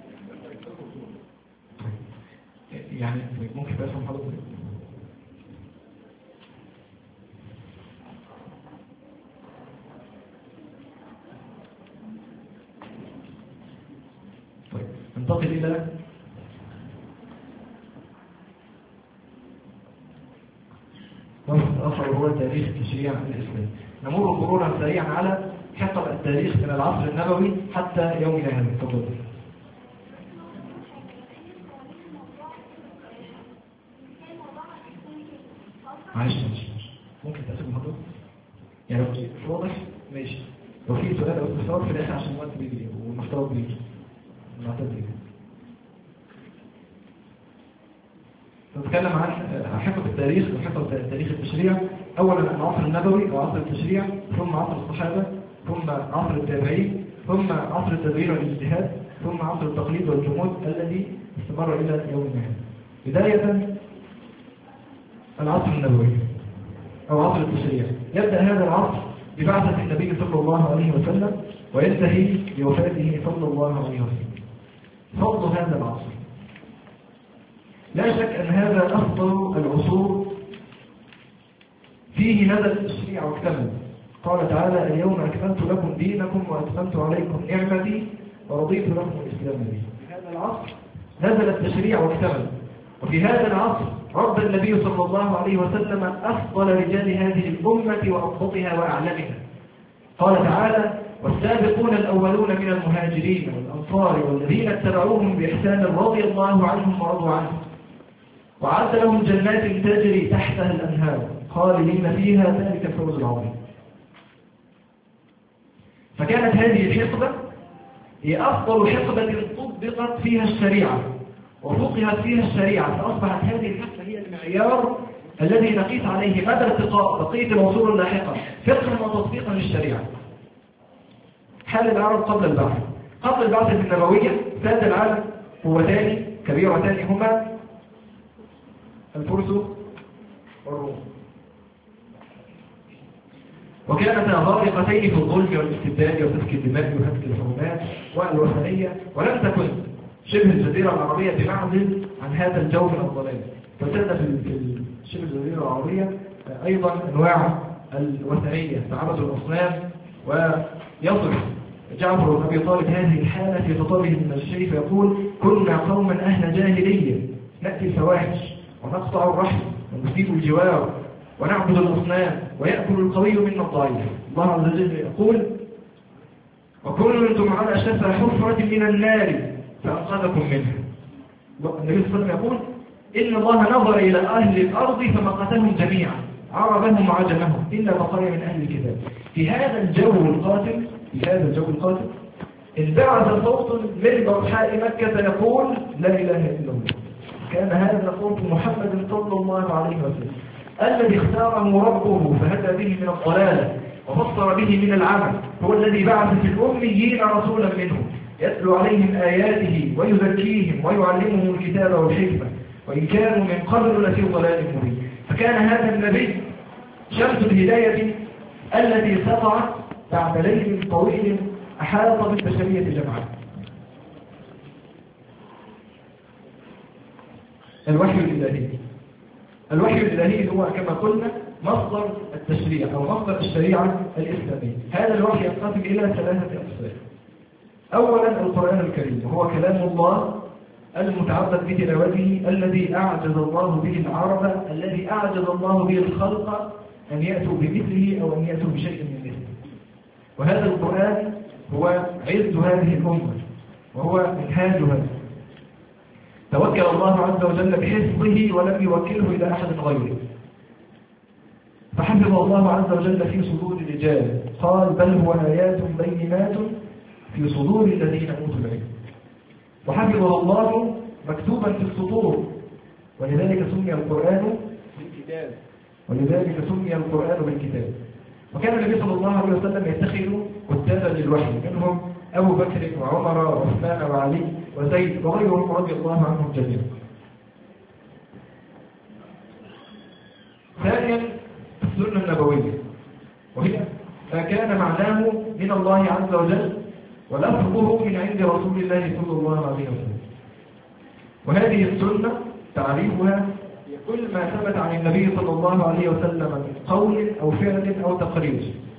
بنجيب يعني ممكن تفهم حضرتك؟ طيب ننتقل الى آخر هو تاريخ التشريع الإسلامي. نمر مرورا سريعا على حقب التاريخ من العصر النبوي حتى يومنا هذا. تفضل. معلش ممكن تقسم الموضوع؟ يعني لو واضح ماشي، لو في سؤال او استفسار في الاخر عشان الوقت بيجري والمحتوى بيجري نعتذر. نتكلم عن حقب التاريخ وحقب تاريخ التشريع. اولا العصر النبوي وعصر التشريع، ثم عصر الصحابه، ثم عصر التابعين، ثم عصر التدوين والاجتهاد، ثم عصر التقليد والجمود الذي استمر الى يومنا هذا. بدايه العصر النبوي او عصر التشريع، يبدا هذا العصر ببعثه النبي صلى الله عليه وسلم وينتهي بوفاته صلى الله عليه وسلم. فضل هذا العصر، لا شك أن هذا أفضل العصور، فيه نزل التشريع واكتمل. قال تعالى: اليوم أكملت لكم دينكم وأتممت عليكم نعمتي ورضيت لكم الإسلام دينا. في هذا العصر نزل التشريع واكتمل، وفي هذا العصر رب النبي صلى الله عليه وسلم أفضل رجال هذه الأمة وأضبطها وأعلمها. قال تعالى: والسابقون الأولون من المهاجرين والأنصار والذين اتبعوهم بإحسان رضي الله عنهم ورضوا عنه وعد لهم جنات تجري تحتها الأنهار خالدين فيها ذلك الفوز العظيم. فكانت هذه الحقبة هي أفضل حقبة طبقت فيها الشريعة وفقهت فيها الشريعة، فأصبحت هذه الحقبة هي المعيار الذي نقيس عليه مدى ارتقاء بقية العصور اللاحقة فقها وتطبيقا للشريعة. حال العرب قبل البعث. قبل البعثة النبوية ساد العالم قوتان كبيرتان هما الفرس والروم، وكانتا غارقتين في الظلم والاستبداد وسفك الدماء وهتك الحرمات والوثنية، ولم تكن شبه الجزيرة العربية بمعزل عن هذا الجو من الضلال. فساد في شبه الجزيرة العربية أيضا أنواع الوثنية تعبد الأصنام. ويصف جعفر بن أبي طالب هذه الحالة في خطابه من الشريف يقول: كنا قوما أهل جاهلية نأتي الفواحش ونقطع الرحم ونسيب الجوار ونعبد الأصنام ويأكل القوي منا الضعيف. الله عز وجل يقول: وكنتم على شفا حفرة من النار فأنقذكم منها. النبي صلى الله عليه وسلم يقول: إن الله نظر إلى أهل الأرض فمقتهم جميعا عربهم وعجمهم إلا بقايا من أهل الكتاب. في هذا الجو القاتل في هذا الجو القاتل انبعث صوت من بطحاء مكة يقول لا إله إلا الله. كان هذا صوت محمد صلى الله عليه وسلم الذي اختاره ربه فهدى به من الضلالة وفسر به من العمل. هو الذي بعث في الأميين رسولا منهم يتلو عليهم آياته ويزكيهم ويعلمهم الكتاب والحكمة وإن كانوا من قبل لفي ضلال مبين. فكان هذا النبي شمس الهداية التي سطعت بعد ليل طويل أحاط بالبشرية جمعاء. الوحي الإلهي الوحي الإلهي هو كما قلنا مصدر التشريع أو مصدر الشريعة الإسلامية. هذا الوحي ينقسم إلى ثلاثة أقسام. أولا القرآن الكريم وهو كلام الله المتعبد بتلاوته الذي أعجز الله به العرب الذي أعجز الله به الخلق أن يأتوا بمثله أو أن يأتوا بشيء من مثله. وهذا القرآن هو عز هذه الأمة وهو منهاجها. توكل الله عز وجل بحفظه ولم يوكله إلى أحد غيره، فحفظ الله عز وجل في صدور الرجال. قال بل هو آيات بينات في صدور الذين أوتوا العلم. وحفظه الله مكتوبا في السطور ولذلك سمي القرآن بالكتاب ولذلك سمي القرآن بالكتاب. وكان النبي صلى الله عليه وسلم يتخذ كتابا للوحي منهم أبو بكر وعمر وعثمان وعلي وزيد وغيرهم رضي الله عنهم جميعا. ثانيا السنة النبوية وهي ما كان معناه من الله عز وجل ولفظه من عند رسول الله صلى الله عليه وسلم. وهذه السنة تعريفها كل ما ثبت عن النبي صلى الله عليه وسلم من قول أو فعل أو تقرير.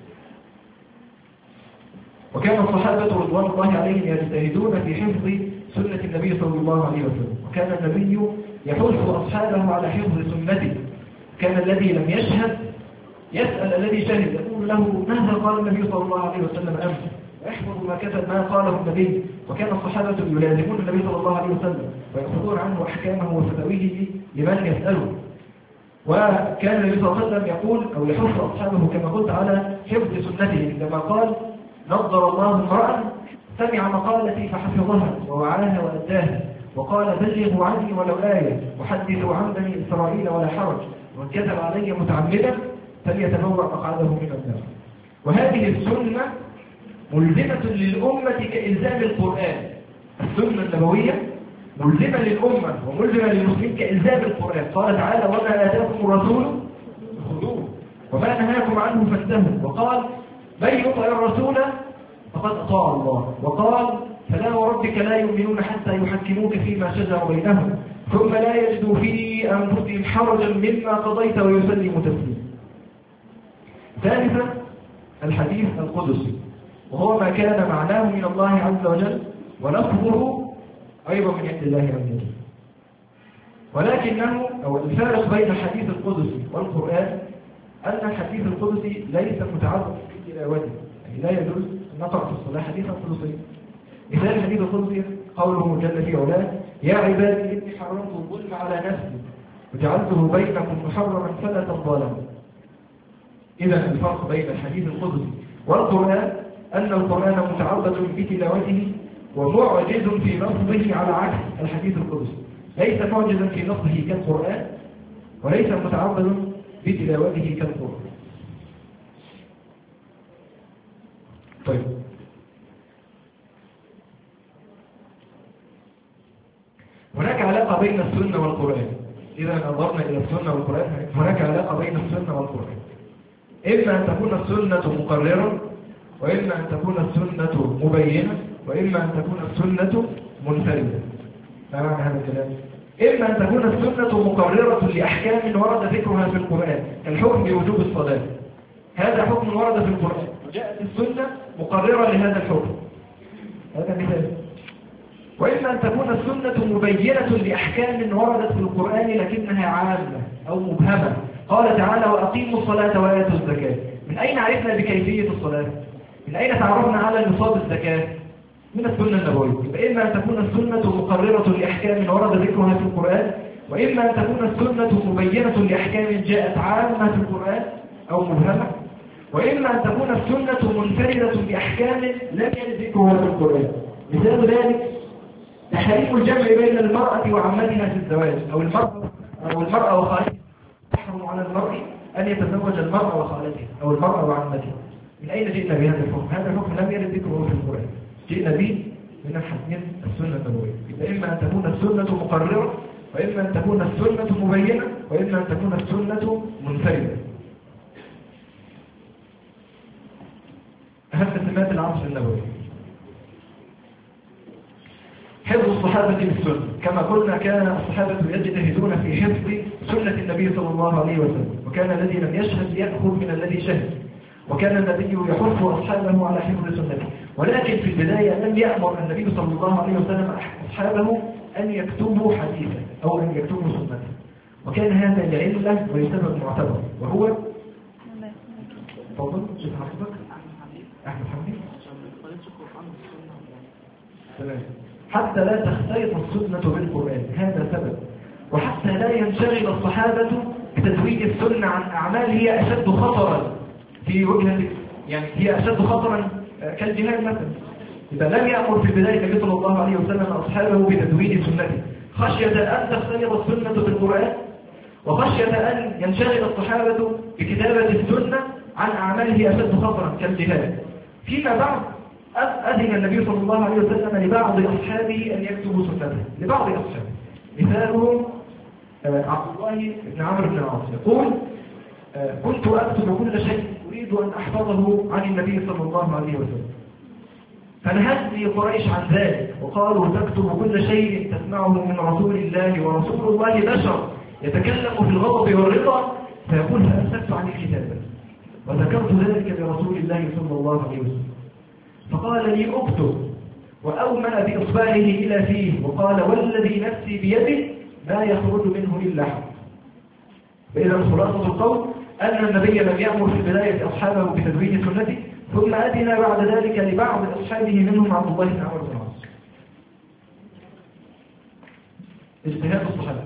وكان الصحابة رضوان الله عليهم يجتهدون في حفظ سنة النبي صلى الله عليه وسلم، وكان النبي يحث أصحابه على حفظ سنته. كان الذي لم يشهد يسأل الذي شهد يقول له ماذا قال النبي صلى الله عليه وسلم أمس، ويحفظ ما كتب ما قاله النبي. وكان الصحابة يلازمون النبي صلى الله عليه وسلم ويأخذون عنه أحكامه وفتاويه لمن يسأله. وكان النبي صلى الله عليه وسلم يقول أو يحث أصحابه كما قلت على حفظ سنته عندما قال نظر الله امرأ سمع مقالتي فحفظها ووعاها وأداها وقال بلغوا عني ولو آية وحدثوا عن بني إسرائيل ولا حرج ومن كذب علي متعمدا فليتبوأ مقعده من النار. وهذه السنة ملزمة للأمة كإلزام القرآن. السنة النبوية ملزمة للأمة وملزمة للمسلمين كإلزام القرآن. قال تعالى وما آتاكم الرسول خذوه وما نهاكم عنه فانتهوا. وقال من يطع الرسول فقد أطاع الله. وقال فلا وربك لا يؤمنون حتى يحكموك فيما شجر بينهم ثم لا يجدوا في أنفسهم حرجا مما قضيت ويسلموا تسليما. ثالثا الحديث القدسي وهو ما كان معناه من الله عز وجل ولفظه أيضا من عند الله عز وجل. ولكنه أو الفارق بين الحديث القدسي والقرآن أن الحديث القدسي ليس متعلق بتلاوته، يعني لا يجوز أن نقرأ في الصلاة حديثا قدسيا. مثال الحديث القدسي قوله جل في علاه يا عبادي إني حرمت الظلم على نفسي وجعلته بينكم محرما فلا تظالموا. إذا الفرق بين الحديث القدسي والقرآن أن القرآن متعبد بتلاوته ومعجز في لفظه على عكس الحديث القدسي. ليس معجزا في لفظه كالقرآن وليس متعبد بتلاوته كالقرآن. طيب هناك علاقة بين السنة والقرآن. إذا نظرنا إلى السنة والقرآن هناك علاقة بين السنة والقرآن. إما أن تكون السنة مقررة وإما أن تكون السنة مبينة وإما أن تكون السنة منفردة. ما معنى هذا الكلام؟ إما أن تكون السنة مقررة لأحكام ورد ذكرها في القرآن الحكم بوجوب الصلاة، هذا حكم ورد في القرآن وجاءت السنة مقررة لهذا الحكم، هذا مثال. وإما أن تكون السنة مبينة لأحكام وردت في القرآن لكنها عامة أو مبهمة. قال تعالى وأقيموا الصلاة وآتوا الزكاة. من أين عرفنا بكيفية الصلاة؟ من أين تعرفنا على نصاب الزكاة؟ من السنة النبوية. يبقى إما أن تكون السنة مقررة لأحكام ورد ذكرها في القرآن وإما أن تكون السنة مبينة لأحكام جاءت عامة في القرآن أو مبهمة، وإما أن تكون السنة منفردة بأحكام لم يرد ذكرها في القرآن. مثال ذلك تحريم الجمع بين المرأة وعمتها في الزواج، أو المرأة أو المرأة وخالتها. تحرم على المرء أن يتزوج المرأة وخالتها أو المرأة وعمتها. من أين جئنا بهذا الحكم؟ هذا الحكم لم يرد ذكره في القرآن، جئنا به من الحديث السنة النبوية. إما أن تكون السنة مقررة، وإما أن تكون السنة مبينة، وإما أن تكون السنة منفردة. أهم سمات العصر النبوي: حفظ الصحابة للسنة. كما قلنا كان الصحابة يجتهدون في حفظ سنة النبي صلى الله عليه وسلم، وكان الذي لم يشهد يأخذ من الذي شهد، وكان النبي يحث أصحابه على حفظ سنته. ولكن في البداية لم يأمر النبي صلى الله عليه وسلم أصحابه أن يكتبوا حديثا أو أن يكتبوا سنة، وكان هذا لعلة ولسبب معتبر، وهو تفضل شيخ حفظك أحمد حمدي تمام. حتى لا تختلط السنة بالقرآن، هذا سبب. وحتى لا ينشغل الصحابة بتزويد السنة عن أعمال هي أشد خطرا في وجهة، يعني هي أشد خطرا كالجهاد مثلا. إذا لم يأمر في البداية النبي صلى الله عليه وسلم أصحابه بتزويد سنته خشية أن تختلط السنة بالقرآن، وخشية أن ينشغل الصحابة بكتابة السنة عن أعمال هي أشد خطرا كالجهاد. فيما بعد أذن النبي صلى الله عليه وسلم لبعض أصحابه أن يكتبوا سنته، لبعض أصحابه. مثالهم عبد الله بن عمرو بن العاص يقول: كنت أكتب كل شيء أريد أن أحفظه عن النبي صلى الله عليه وسلم، فنهتني قريش عن ذلك وقالوا: تكتب كل شيء تسمعه من رسول الله، ورسول الله بشر يتكلم في الغضب والرضا، فيقول: فأمسكت عن الكتابة وذكرت ذلك لرسول الله صلى الله عليه وسلم، فقال لي: اكتب، وأومأ بإصبعه إلى فيه وقال: والذي نفسي بيده ما يخرج منه إلا حق. فإذا خلاصة القول أن النبي لم يأمر في البداية أصحابه بتزويد سنته، ثم أذن بعد ذلك لبعض أصحابه منهم عبد الله بن عمرو بن العاص. اجتهاد الصحابة.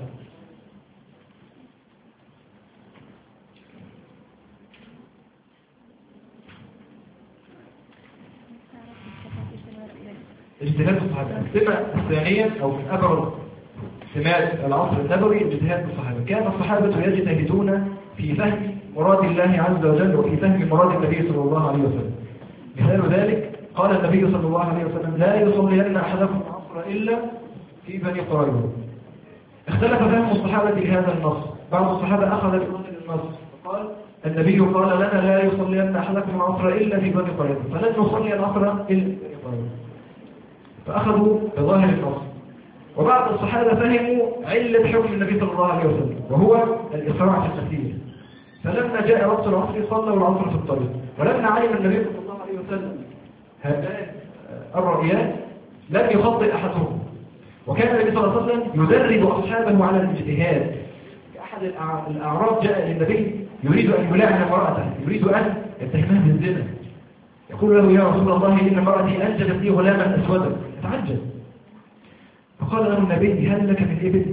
اجتهاد الصحابة. السمة الثانية أو من أبرز سمات العصر النبوي اجتهاد الصحابة. كان الصحابة يجتهدون في فهم مراد الله عز وجل وفي فهم مراد النبي صلى الله عليه وسلم. مثال ذلك قال النبي صلى الله عليه وسلم: لا يصلين أحدكم العصر إلا في بني قريظة. اختلف فهم الصحابة لهذا النص، بعض الصحابة أخذ بظاهر النص فقال: النبي قال لنا لا يصلين أحدكم العصر إلا في بني قريظة، فلن نصلي العصر إلا في بني قريظة، فأخذوا بظاهر النص. وبعض الصحابة فهموا علة حكم النبي صلى الله عليه وسلم، وهو الإسراع في التكبير، فلما جاء وقت العصر صلوا العصر في الطريق. ولما علم النبي صلى الله عليه وسلم هذان الرأيان لم يخطئ أحدهم، وكان النبي صلى الله عليه وسلم يدرب أصحابه على الاجتهاد. أحد الأعراب جاء للنبي يريد أن يلاعن امرأته، يريد أن يتهمها بالزنا، يقول له: يا رسول الله إن امرأتي أنجبت لي غلاما أسودا. يتعجب، فقال له النبي: هل لك من إبل؟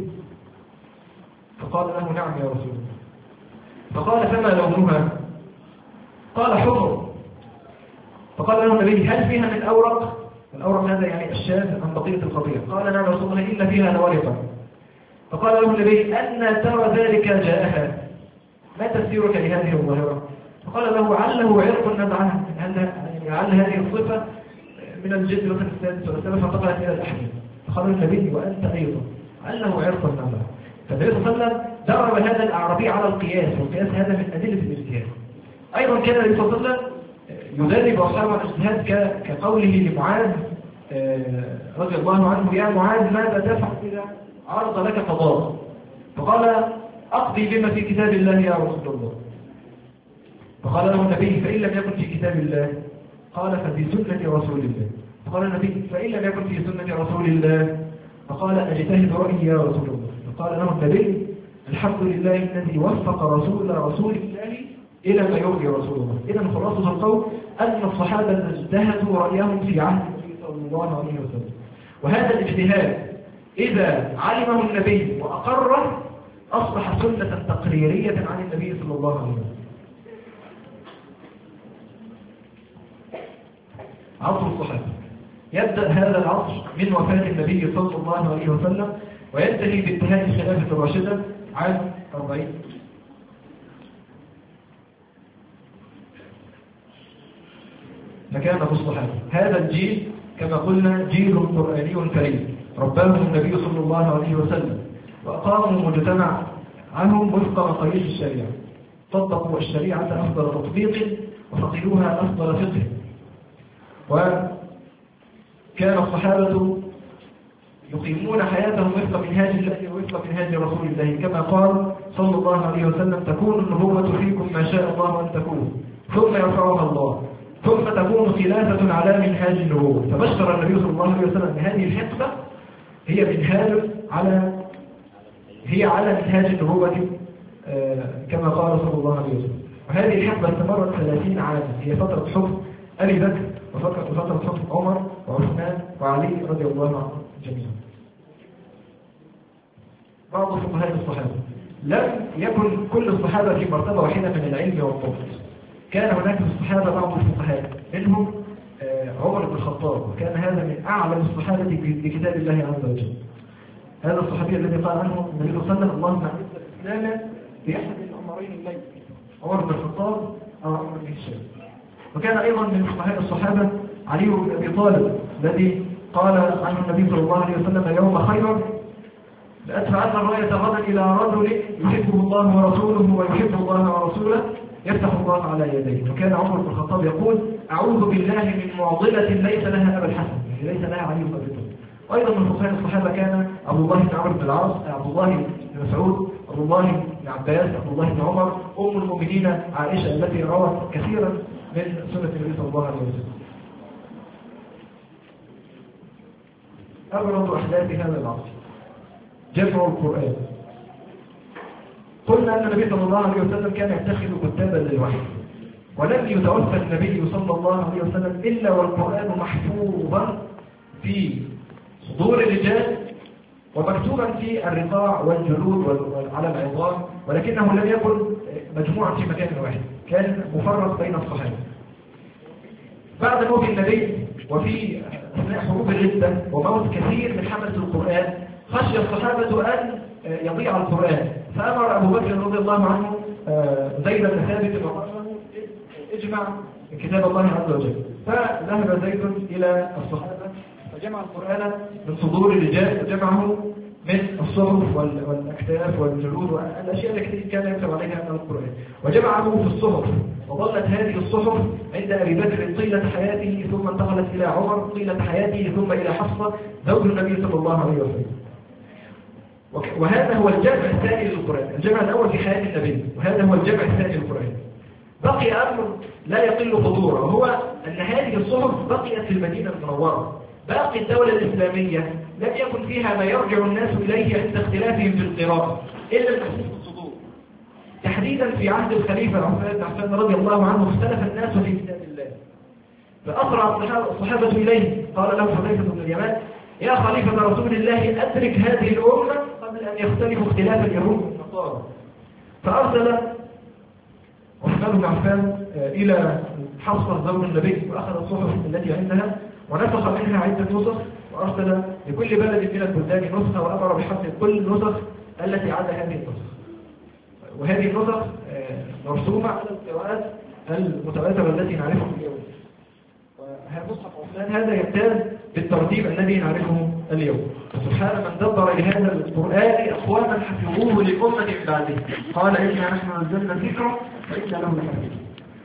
فقال له: نعم يا رسول الله. فقال: فما لونها؟ قال: حمر. فقال له النبي: هل فيها من أورق؟ الأورق هذا يعني الشاذ عن بقية القضية. قال: نعم يا رسول الله إن فيها لورقا. فقال له النبي: أن ترى ذلك جاءها؟ ما تفسيرك لهذه الظاهرة؟ فقال له: عله عرق نزعها، لعل هذه الصفة من الجد مثل السادس والسابع فانتقلت إلى الأحجام. فقال النبي: وأنت أيضا عله عرق نزعها. فالنبي صلى الله عليه وسلم درب هذا الأعرابي على القياس، والقياس هذا من أدلة الاجتهاد. أيضا كان النبي صلى الله عليه وسلم يدرب أصحابه الاجتهاد كقوله لمعاذ رضي الله عنه: يا معاذ ماذا تفعل إذا عرض لك قضاء؟ فقال: أقضي بما في كتاب الله يا رسول الله. فقال له النبي: فإن لم يكن في كتاب الله؟ قال: ففي سنة رسول الله. فقال النبي: فإن لم يكن في سنة رسول الله؟ فقال: أجتهد رأيي يا رسول الله. فقال له النبي: الحمد لله الذي وفق رسول رسول الله إلى ما يرضي رسول الله. إذا خلاصة القول أن الصحابة اجتهدوا رأيهم في عهد النبي صلى الله عليه وسلم، وهذا الاجتهاد إذا علمه النبي وأقره أصبح سنة تقريرية عن النبي صلى الله عليه وسلم. عصر الصحابة يبدأ هذا العصر من وفاة النبي صلى الله عليه وسلم وينتهي بانتهاء الخلافة الراشدة عام أربعين. فكان أبو الصحابة هذا الجيل كما قلنا جيل قرآني كريم رباهم النبي صلى الله عليه وسلم وأقاموا مجتمع عنهم وفق مقاييس الشريعة، طبقوا الشريعة أفضل تطبيق وفقهوها أفضل فقه. وكان الصحابة يقيمون حياتهم وفق منهاج الله ووفق منهاج رسول الله كما قال صلى الله عليه وسلم: تكون النبوة فيكم ما شاء الله أن تكون ثم يرفعها الله ثم تكون خلافة على منهاج النبوة. فبشر النبي صلى الله عليه وسلم بهذه الحقبة هي منهاج على هي على منهاج النبوة كما قال صلى الله عليه وسلم. وهذه الحقبة استمرت ثلاثين عاما، هي فترة حكم أبي بكر وفترة حكم عمر وعثمان وعلي رضي الله عنهم جميعا. بعض فقهاء الصحابة لم يكن كل الصحابة في مرتبة واحدة من العلم والضبط. كان هناك في الصحابة بعض الفقهاء منهم عمر بن الخطاب، وكان هذا من أعلم الصحابة بكتاب الله عز وجل. هذا الصحابي الذي قال عنه النبي صلى الله عليه وسلم: اللهم أعز الإسلام بأحد الأمرين الليل، عمر بن الخطاب أو عمر بن هشام. وكان أيضا من فقهاء الصحابة علي بن أبي طالب الذي قال عنه النبي صلى الله عليه وسلم يوم خيبر: لأدفعن الراية غدا إلى رجل يحبه الله ورسوله ويحب الله ورسوله يفتح الله على يديه. وكان عمر بن الخطاب يقول: أعوذ بالله من معضلة ليس لها أبا الحسن، ليس لها علي بن أبي طالب. أيضا من فقهاء الصحابة كان أبو الله بن عمرو بن العاص، عبد الله بن مسعود، أبو الله بن عباس، أبو الله بن عمر، أم المؤمنين عائشة التي روت كثيرا من سنة النبي صلى الله عليه وسلم. أبرز أحداث هذا العصر جمع القرآن. قلنا أن النبي صلى الله عليه وسلم كان يتخذ كتابا للوحي، ولم يتوفى النبي صلى الله عليه وسلم إلا والقرآن محفوظا في صدور الرجال ومكتوبا في الرقاع والجلود وعلى العظام، ولكنه لم يكن مجموعا في مكان واحد، كان مفرق بين الصحابة. بعد موت النبي وفي أثناء حروب الردة وموت كثير من حملة القرآن خشي الصحابة أن يضيع القرآن، فأمر أبو بكر رضي الله عنه زيد بن ثابت وقال له: اجمع كتاب الله عز وجل. فذهب زيد إلى الصحابة فجمع القرآن من صدور الرجال وجمعه من الصحف والأكتاف والجلود والأشياء التي كان يكتب عليها من القرآن، وجمعه في الصحف. وظلت هذه الصحف عند أبي بكر طيلة حياته، ثم انتقلت إلى عمر طيلة حياته، ثم إلى حفصة زوج النبي صلى الله عليه وسلم. وهذا هو الجمع الثاني للقرآن. الجمع الأول في حياة النبي، وهذا هو الجمع الثاني للقرآن. بقي أمر لا يقل خطورة، وهو أن هذه الصحف بقيت في المدينة المنورة. باقي الدولة الإسلامية لم يكن فيها ما يرجع الناس إليه عند اختلافهم في القراءة إلا المحفوظ في الصدور. تحديدا في عهد الخليفة عثمان بن عفان رضي الله عنه اختلف الناس في كتاب الله، فأسرع الصحابة إليه. قال له حذيفة بن اليمان: يا خليفة رسول الله أدرك هذه الأمة قبل أن يختلفوا اختلاف اليهود والنصارى. فأرسل عثمان بن عفان إلى حفصة زوج النبي وأخذ الصحف التي عندها ونسخ منها عدة نسخ، وأرسل لكل بلد من البلدان نسخة، وأمر بحفظ كل النسخ التي عدا هذه النسخ. وهذه النسخ مرسومة على القراءات المتواترة التي نعرفها اليوم. ومصحف عثمان هذا يمتاز بالترتيب الذي نعرفه اليوم. سبحان من دبر لهذا القرآن أقواما حفظوه لأمة بعده، قال: إنا نحن نزلنا ذكره فإنا له لحافظون.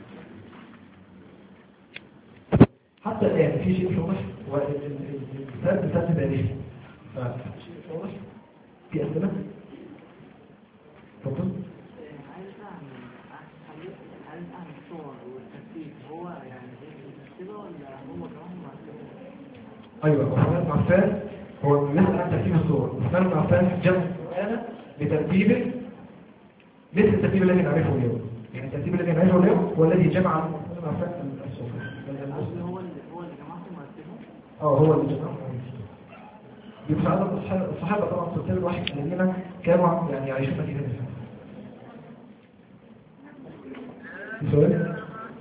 حتى الآن في شيء واضح، والإنسان بتاعت تاريخ شيء واضح في أسئلة؟ تفضل. عايز أعمل عايز أعمل صور والترتيب هو يعني كده ولا هو كمان؟ أيوة، عثمان بن عفان هو مثل عن ترتيب الصور. عثمان بن عفان جمع القرآن بترتيب مثل الترتيب الذي نعرفه اليوم. يعني الترتيب الذي نعرفه اليوم هو الذي جمع عثمان بن عفان الصور. هو اللي هو اللي جمعهم مرتبهم؟ اه هو اللي جمعهم. بمساعدة الصحابة طبعا السلسلة الواحد الذين كانوا يعني يعيشون في هذا السؤال.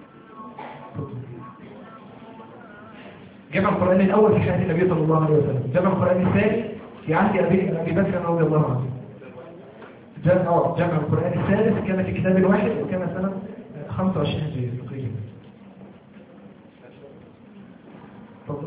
جمع القرآن الأول في حياة النبي صلى الله عليه وسلم، جمع القرآن الثاني في عهد أبي أبي بكر رضي الله عنه. جمع جمع القرآن الثالث كان في كتاب واحد وكان سنة خمسة وعشرين هجرية تقريبا. تفضل.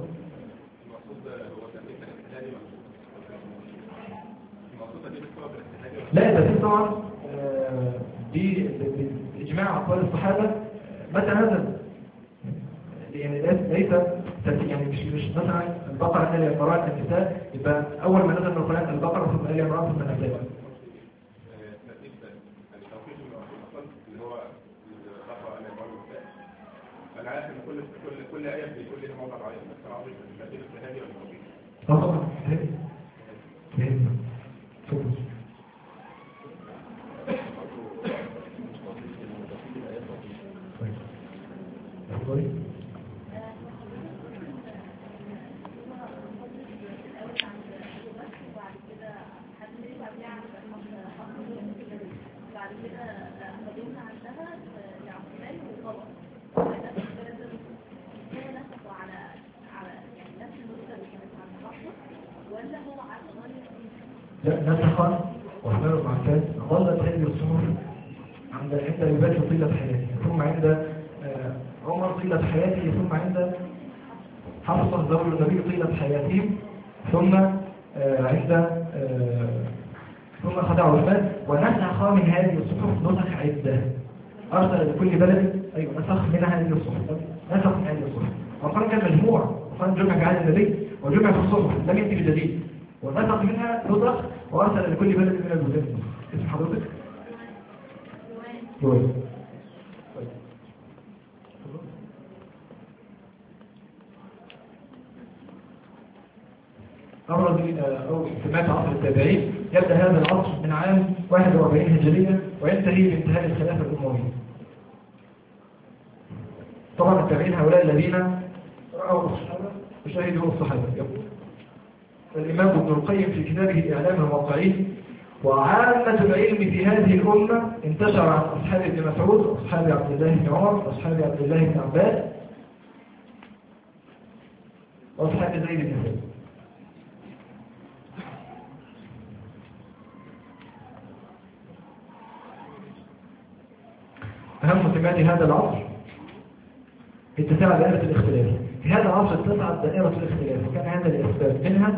لا ده في طبعا دي باجماع اقوال الصحابه متى نزل، يعني ليس يعني مش مش مثلا البقره ال عمران النساء يبقى اول ما نزل من القران البقره ثم ال عمران ثم النساء. انا عارف ان كل كل كل ايه بيقول لي موضع معين بس انا عاوز الترتيب الهادي ولا الطبيعي. اه طبعا هادي هادي تفضل. طيب لا نسخا وحمار المعكاس ظلت هذه الصحف عند عند أبي بكر طيلة حياته، ثم عند عمر طيلة حياته، ثم عند حفصة زوج النبي طيلة حياتهم، ثم عند ثم خدع عثمان ونسخ من هذه الصحف نسخ عدة أرسل لكل بلد أيوة نسخ من هذه الصحف نسخ من هذه الصحف. القرآن كان مجموع، القرآن جمع في عهد النبي وجمع في الصحف لم يأتي بجديد ونسخ منها نسخ وأرسل لكل بلد من البلدان. اسم حضرتك؟ جوال. أمر أو سمات عصر التابعين يبدأ هذا العصر من عام واحد وأربعين هجرية وينتهي بانتهاء الخلافة الأموية. طبعا التابعين هؤلاء الذين رأوا الصحابة وشاهدوا الصحابة. الإمام ابن القيم في كتابه إعلام الموقعين وعامة العلم في هذه الأمة انتشر عن أصحاب ابن مسعود وأصحاب عبد الله بن عمر وأصحاب عبد الله بن عباس وأصحاب زيد بن ثابت. أهم سمات هذا العصر اتساع دائرة الاختلاف. في هذا العصر اتسعت دائرة الاختلاف وكان هذا الأسباب منها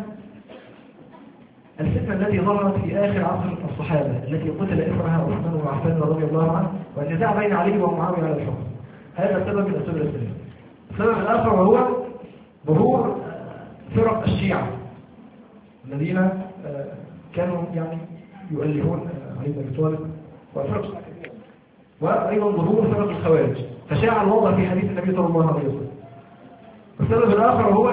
الفتنة التي ظهرت في آخر عصر الصحابة التي قتل إثرها عثمان بن عفان رضي الله عنه والنزاع بين علي ومعاوية على الحكم. هذا السبب من أسباب الاختلاف. السبب الآخر وهو ظهور فرق الشيعة الذين كانوا يعني يؤلهون علي بن أبي طالب وفرق وأيضا ظهور فرق الخوارج فشاع الوضع في حديث النبي صلى الله عليه وسلم. السبب الآخر هو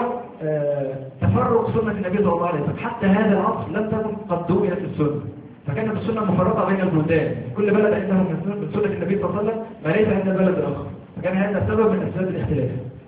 تفرق سنة النبي صلى الله عليه وسلم. حتى هذا العصر لم تكن قد دوئلت السنة فكانت السنة مفرقة بين البلدان، كل بلد عندهم من سنة النبي صلى الله عليه وسلم ما ليس عند البلد الآخر، فكان هذا سبب من أسباب الاختلاف.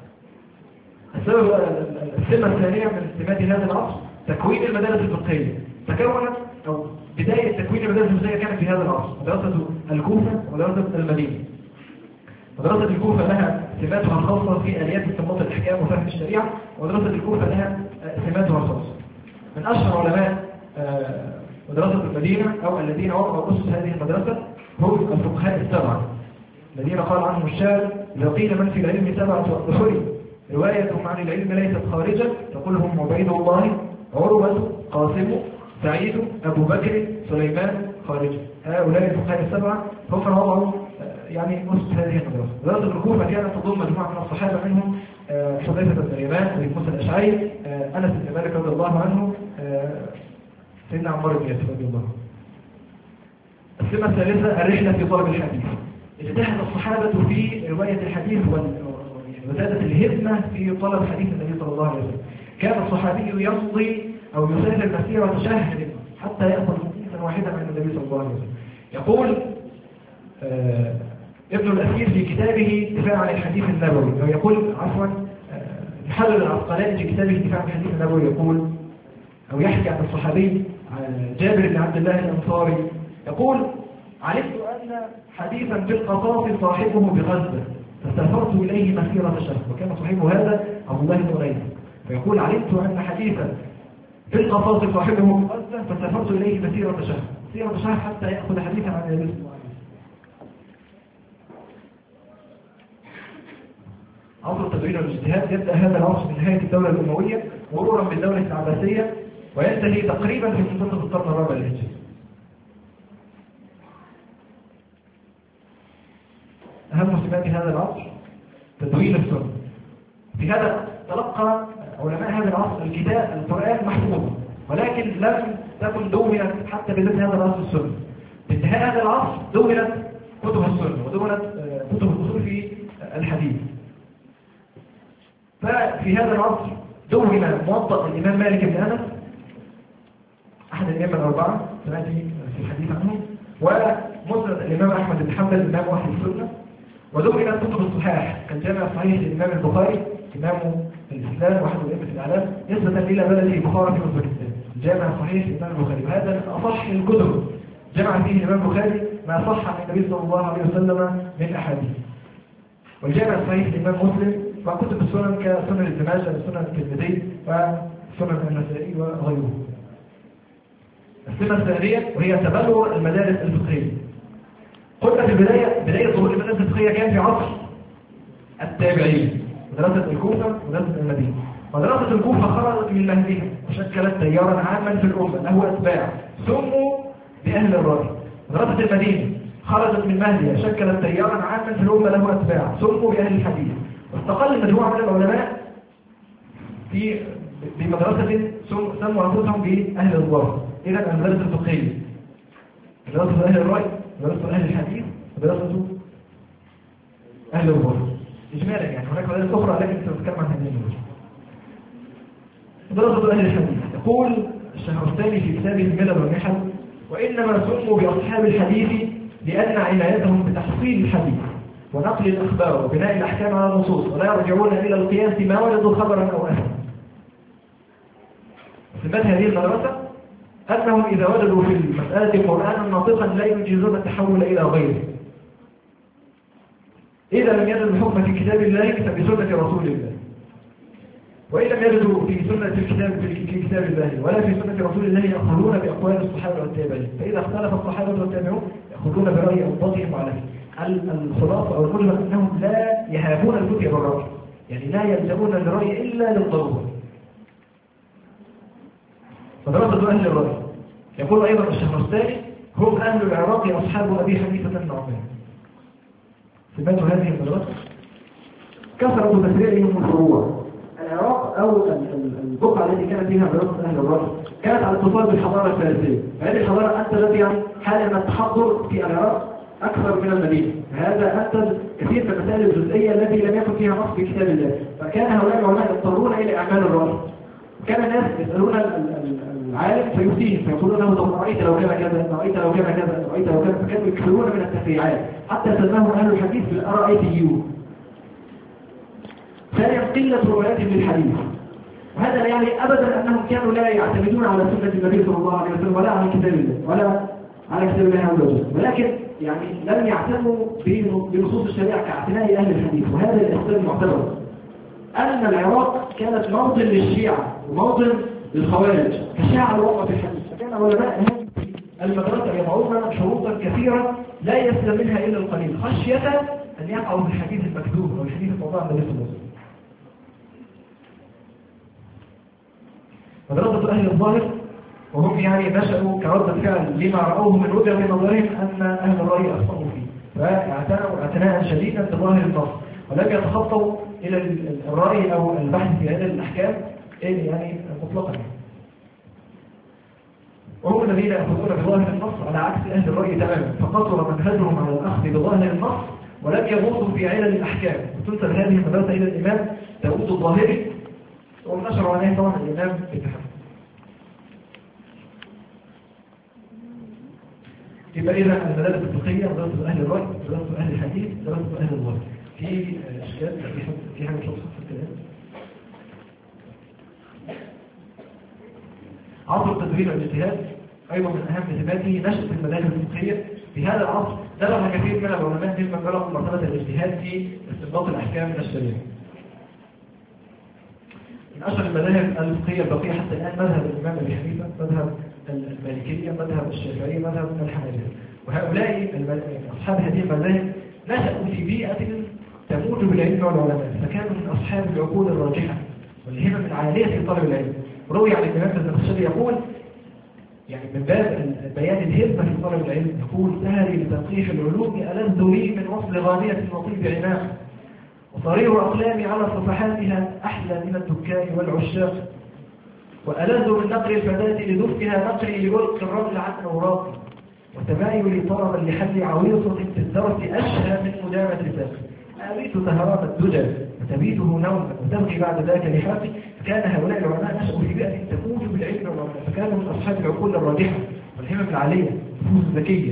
السبب السمة الثانية من سمات هذا العصر تكوين المدارس الفقهية. تكونت أو بداية تكوين المدارس الفقهية كانت في هذا العصر، مدرسة الكوفة ومدرسة المدينة. مدرسة الكوفة لها سماتها الخاصة في آليات استنباط الأحكام وفهم الشريعة، ومدرسة الكوفة لها سماتها الخاصة. من أشهر علماء مدرسة المدينة أو الذين وضعوا أسس هذه المدرسة هم الفقهاء السبعة الذين قال عنهم الشاعر: إذا قيل من في العلم سبعة أبحر روايتهم عن العلم ليست خارجة تقول هم عبيد الله عروة قاسم سعيد أبو بكر سليمان خارجة. هؤلاء الفقهاء السبعة هم وضعوا يعني أسس هذه المدرسة. مدرسة الكوفة كانت تضم مجموعة من الصحابة منهم حذيفة بن اليمان وابي موسى الأشعري، أنس بن مالك رضي الله عنه، سيدنا عمار بن ياسر رضي الله عنه. السمة الثالثة الرحلة في طلب الحديث. اجتهد الصحابة في رواية الحديث وزادت الهمة في طلب حديث النبي صلى الله عليه وسلم. كان الصحابي يمضي أو يسافر مسيرة شهر حتى يأخذ حديثا واحدا عن النبي صلى الله عليه وسلم. يقول آه ابن الأثير في كتابه دفاع عن الحديث النبوي، أو يقول عفوا محلل العسقلاني في كتابه دفاع عن الحديث النبوي يقول أو يحكي عن الصحابي جابر بن عبد الله الأنصاري يقول: علمت أن حديثا في القصاص صاحبه بغزة فسافرت إليه مسيرة شهر، وكان صاحبه هذا عبد الله بن أنيس، فيقول: علمت أن حديثا في القصاص صاحبه بغزة فسافرت إليه مسيرة شهر، مسيرة شهر حتى يأخذ حديثا عن النبي صلى الله عليه وسلم. عصر التدوين والاجتهاد يبدأ هذا العصر من نهاية الدولة الأموية مرورا بالدولة العباسية، وينتهي تقريبا في منتصف القرن الرابع الهجري. أهم سمات هذا العصر تدوين السنة. في هذا تلقى علماء هذا العصر الكتاب القرآن محفوظا، ولكن لم تكن دونت حتى بداية هذا العصر السنة. بانتهاء هذا العصر دونت كتب السنة ودونت كتب الأصول في الحديث. ففي هذا العصر دون موطأ الإمام مالك بن أنس أحد الأئمة الأربعة سنأتي في الحديث عنه، ومسند الإمام أحمد بن حنبل الإمام واحد السنة، ودونت كتب الصحاح كالجامع الصحيح للإمام البخاري إمام الإسلام واحد الأئمة الأعلام نسبة إلى بلده البخاري في أوزبكستان، الجامع الصحيح للإمام البخاري، وهذا من أصح الكتب جمع فيه الإمام البخاري ما صح عن النبي صلى الله عليه وسلم من أحاديث. والجامع الصحيح للإمام مسلم وكتب السنن كسنن ابن ماجه وسنن الترمذي وسنن النسائي وغيره. السنة الثانية وهي تبلور المدارس الفقهية. قلنا في البداية بداية ظهور المدارس الفقهية كان في عصر التابعين، مدرسة الكوفة ومدرسة المدينة. مدرسة الكوفة خرجت من مهدها وشكلت تيارا عاما في الأمة له أتباع سموا بأهل الرأي. مدرسة المدينة خرجت من مهدها شكلت تيارا عاما في الأمة له أتباع سموا بأهل الحديث. واستقل مجموعة من العلماء في بمدرسة سموا أنفسهم بأهل الظاهر. إذا المدرسة الفقهية مدرسة أهل الرأي، مدرسة أهل الحديث، مدرسة أهل الظاهر. إجمالا يعني هناك مدارس أخرى لكن سنتكلم عن هذه المدرسة. مدرسة أهل الحديث يقول الشهرستاني في كتابه الملل والنحل: وإنما سموا بأصحاب الحديث لأن عنايتهم بتحصيل الحديث ونقل الأخبار وبناء الأحكام على النصوص، ولا يرجعون إلى القياس ما وجدوا خبرا أو أثرا. سمات هذه المدرسة أنهم إذا وجدوا في المسألة قرآنا ناطقا لا يجيزون التحول إلى غيره. إذا لم يجدوا الحكم في كتاب الله فبسنة رسول الله، وإن لم يجدوا في سنة الكتاب في كتاب الله ولا في سنة رسول الله يأخذون بأقوال الصحابة والتابعين، فإذا اختلف الصحابة والتابعون يأخذون برأي أنفسهم عليه. الخلاصة أو المجمل أنهم لا يهابون الفتية بالرأي، يعني لا يلجؤون الرأي إلا للضرورة. مدرسة أهل الرأي يقول أيضا الشهرستاني: هم أهل العراق أصحاب أبي حنيفة النعمان. سمات هذه المدرسة كثرة تفريعهم الفروع. العراق أو البقعة التي كانت فيها مدرسة أهل الرأي كانت على اتصال بالحضارة الفارسية، فهذه الحضارة أنتجت يعني حالة من التحضر في العراق أكثر من المدينة، فهذا أنتج كثير من المسائل الجزئية التي لم يكن فيها نص في كتاب الله، فكان هؤلاء العلماء يضطرون إلى أعمال الرأي. كان الناس يسألون العالم فيفتيهم فيقولون له: طب رأيت لو كان كذا، رأيت لو كان كذا، رأيت لو كان، فكانوا يكثرون من التفريعات حتى سماهم أهل الحديث بالأرائيتيون. ثانيا قلة رواياتهم للحديث، وهذا لا يعني أبدا أنهم كانوا لا يعتمدون على سنة النبي صلى الله عليه وسلم ولا على كتاب الله ولا على كتاب الله عز وجل، ولكن يعني لم يعتنوا بنصوص الشريعة كاعتناء أهل الحديث. وهذا الإحسان المعتبر أن العراق كانت موطن للشيعة وموطن للخوارج كشاع الوقت في الحديث، فكان علماء هذه المدرسة يضعون شروطا كثيرة لا يسلم منها إلا القليل خشية أن يقعوا في الحديث المكذوب أو الحديث الموضوع عن النبي صلى الله عليه وسلم. مدرسة أهل الظاهر وهم يعني نشأوا كردة فعل لما رأوه من وجهة نظرهم أن أهل الرأي أخطأوا فيه، فاعتنوا اعتناء شديدا بظاهر النص ولم يتخطوا إلى الرأي أو البحث في هذه الأحكام يعني مطلقا. وهم الذين يأخذون بظاهر النص على عكس أهل الرأي تماما، فقصر منهجهم على الأخذ بظاهر النص ولم يغوصوا في علل الأحكام. وتنسب هذه المدرسة إلى الإمام داود الظاهري ونشر عليه طبعا الإمام ابن حزم. يبقى إذا المدارس الفقهية مدرسة أهل الرأي، مدرسة أهل الحديث، مدرسة أهل الظاهر. في أشكال في حاجة شخص في الكلام. عصر التدوين والاجتهاد أيضا من أهم سماته نشأة المذاهب الفقهية. في هذا العصر بلغ كثير من العلماء ممن بلغوا مرتبة الاجتهاد في استنباط الأحكام من الشريعة. من أشهر المذاهب الفقهية البقية حتى الآن مذهب الإمام أبي حنيفة، مذهب المالكية، مذهب الشافعية، مذهب الحنابلة. وهؤلاء أصحاب هذه المذاهب نشأوا في بيئة تموج بالعلم والعلماء، فكانوا من أصحاب العقول الراجحة والهمم العالية في طلب العلم. روي عن الإمام الزمخشري يقول يعني من باب بيان الهمة في طلب العلم يقول: سهري لتنقيح العلوم ألذ لي من وصل غانية وطيب عناق، وصرير أقلامي على صفحاتها أحلى من الدكان والعشاق، وألذ من نقر الفتاة لدفها نقري لولق الرمل عن أوراقي، وتمايلي طربا لحل عويصة في الدرس أشهى من مدامة ساقي، أبيت سهرات الدجى وتبيته نوما وتبغي بعد ذاك لحاقي. فكان هؤلاء العلماء نشأوا في بيئة تموج بالعلم والعلماء، فكانوا من أصحاب العقول الراجحة والهمم العالية والنفوس الذكية.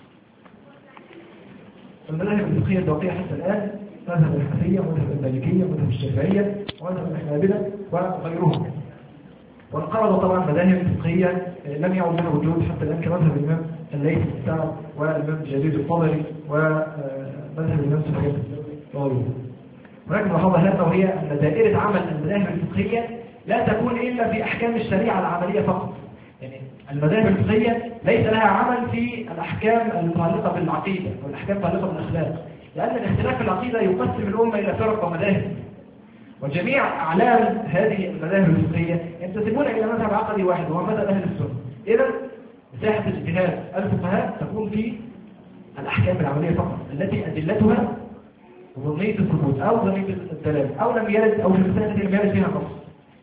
المذاهب الفقهية الباقية حتى الآن مذهب الحنفية، مذهب المالكية، مذهب الشافعية، ومذهب الحنابلة وغيرهم. وانقرض طبعا مذاهب فقهية لم يعد لها وجود حتى الآن كمذهب الإمام الليث بن سعد والإمام جرير الطبري ومذهب الإمام سفيان الثوري. هناك ملاحظة هامة وهي أن دائرة عمل المذاهب الفقهية لا تكون إلا في أحكام الشريعة العملية فقط. يعني المذاهب الفقهية ليس لها عمل في الأحكام المتعلقة بالعقيدة والأحكام المتعلقة بالأخلاق، لأن الاختلاف في العقيدة يقسم الأمة إلى فرق ومذاهب، وجميع أعلام هذه المذاهب الفقهية ينتسبون إلى مذهب عقدي واحد وهو مذهب أهل السنة. إذا مساحة اجتهاد الفقهاء تكون في الأحكام العملية فقط التي أدلتها ظنية الثبوت أو ظنية الدلالة، أو لم يرد أو في المسائل التي لم يرد فيها نص.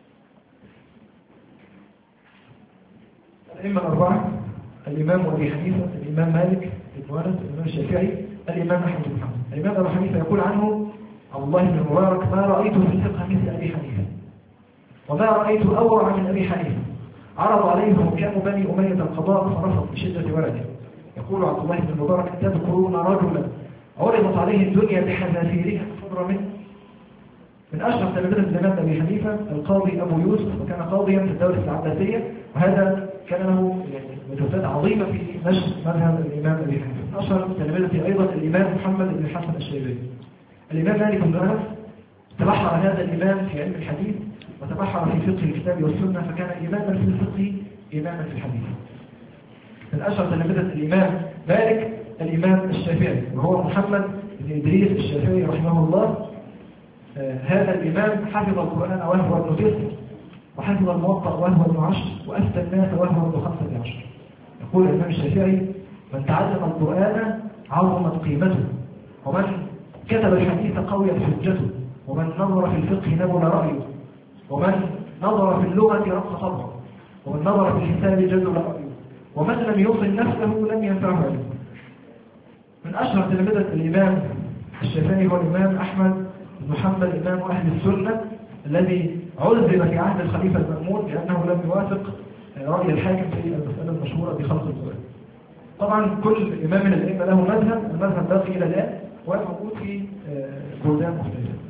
الأئمة الأربعة: الإمام أبي حنيفة، الإمام مالك بن أنس، الإمام الشافعي، الإمام أحمد بن حنبل. الإمام أبي حنيفة يقول عنه عبد الله بن المبارك: ما رأيت في الفقه مثل أبي حنيفة، وما رأيت أورع من أبي حنيفة. عرض عليه حكام بني أمية القضاء فرفض بشدة ورده. يقول عبد الله بن المبارك: تذكرون رجلا عرضت عليه الدنيا بحذافيرها فضر منه. من أشهر تلاميذ الإمام أبي حنيفة القاضي أبو يوسف، وكان قاضيا في الدولة العباسية، وهذا كان له مجهودات عظيمة في نشر مذهب الإمام أبي حنيفة. من أشهر تلاميذه أيضا الإمام محمد بن الحسن الشيباني. الإمام مالك بن أنس تبحر هذا الإمام في علم الحديث وتبحر في فقه الكتاب والسنة، فكان إماما في الفقه إماما في الحديث. من أشهر تلاميذ الإمام مالك الإمام الشافعي، وهو محمد بن إدريس الشافعي رحمه الله. آه هذا الإمام حفظ القرآن وهو ابن تسع، وحفظ الموطأ وهو ابن عشر، وأفتى الناس وهو ابن خمسة عشر. يقول الإمام الشافعي: من تعلم القرآن عظمت قيمته، ومن كتب الحديث قويت حجته، ومن نظر في الفقه نبل رأيه، ومن نظر في اللغة رق طبعه، ومن نظر في الحساب جدل رأيه، ومن لم يوصل نفسه لم ينفعه عليه. من أشهر تلاميذ الإمام الشافعي هو الإمام أحمد بن حنبل إمام أهل السنة، الذي عذب في عهد الخليفة المأمون لأنه لم يوافق رأي الحاكم في المسألة المشهورة بخلق القرآن. طبعا كل إمام من الأئمة له مذهب، المذهب باقي إلى الآن وموجود في بلدان مختلفة.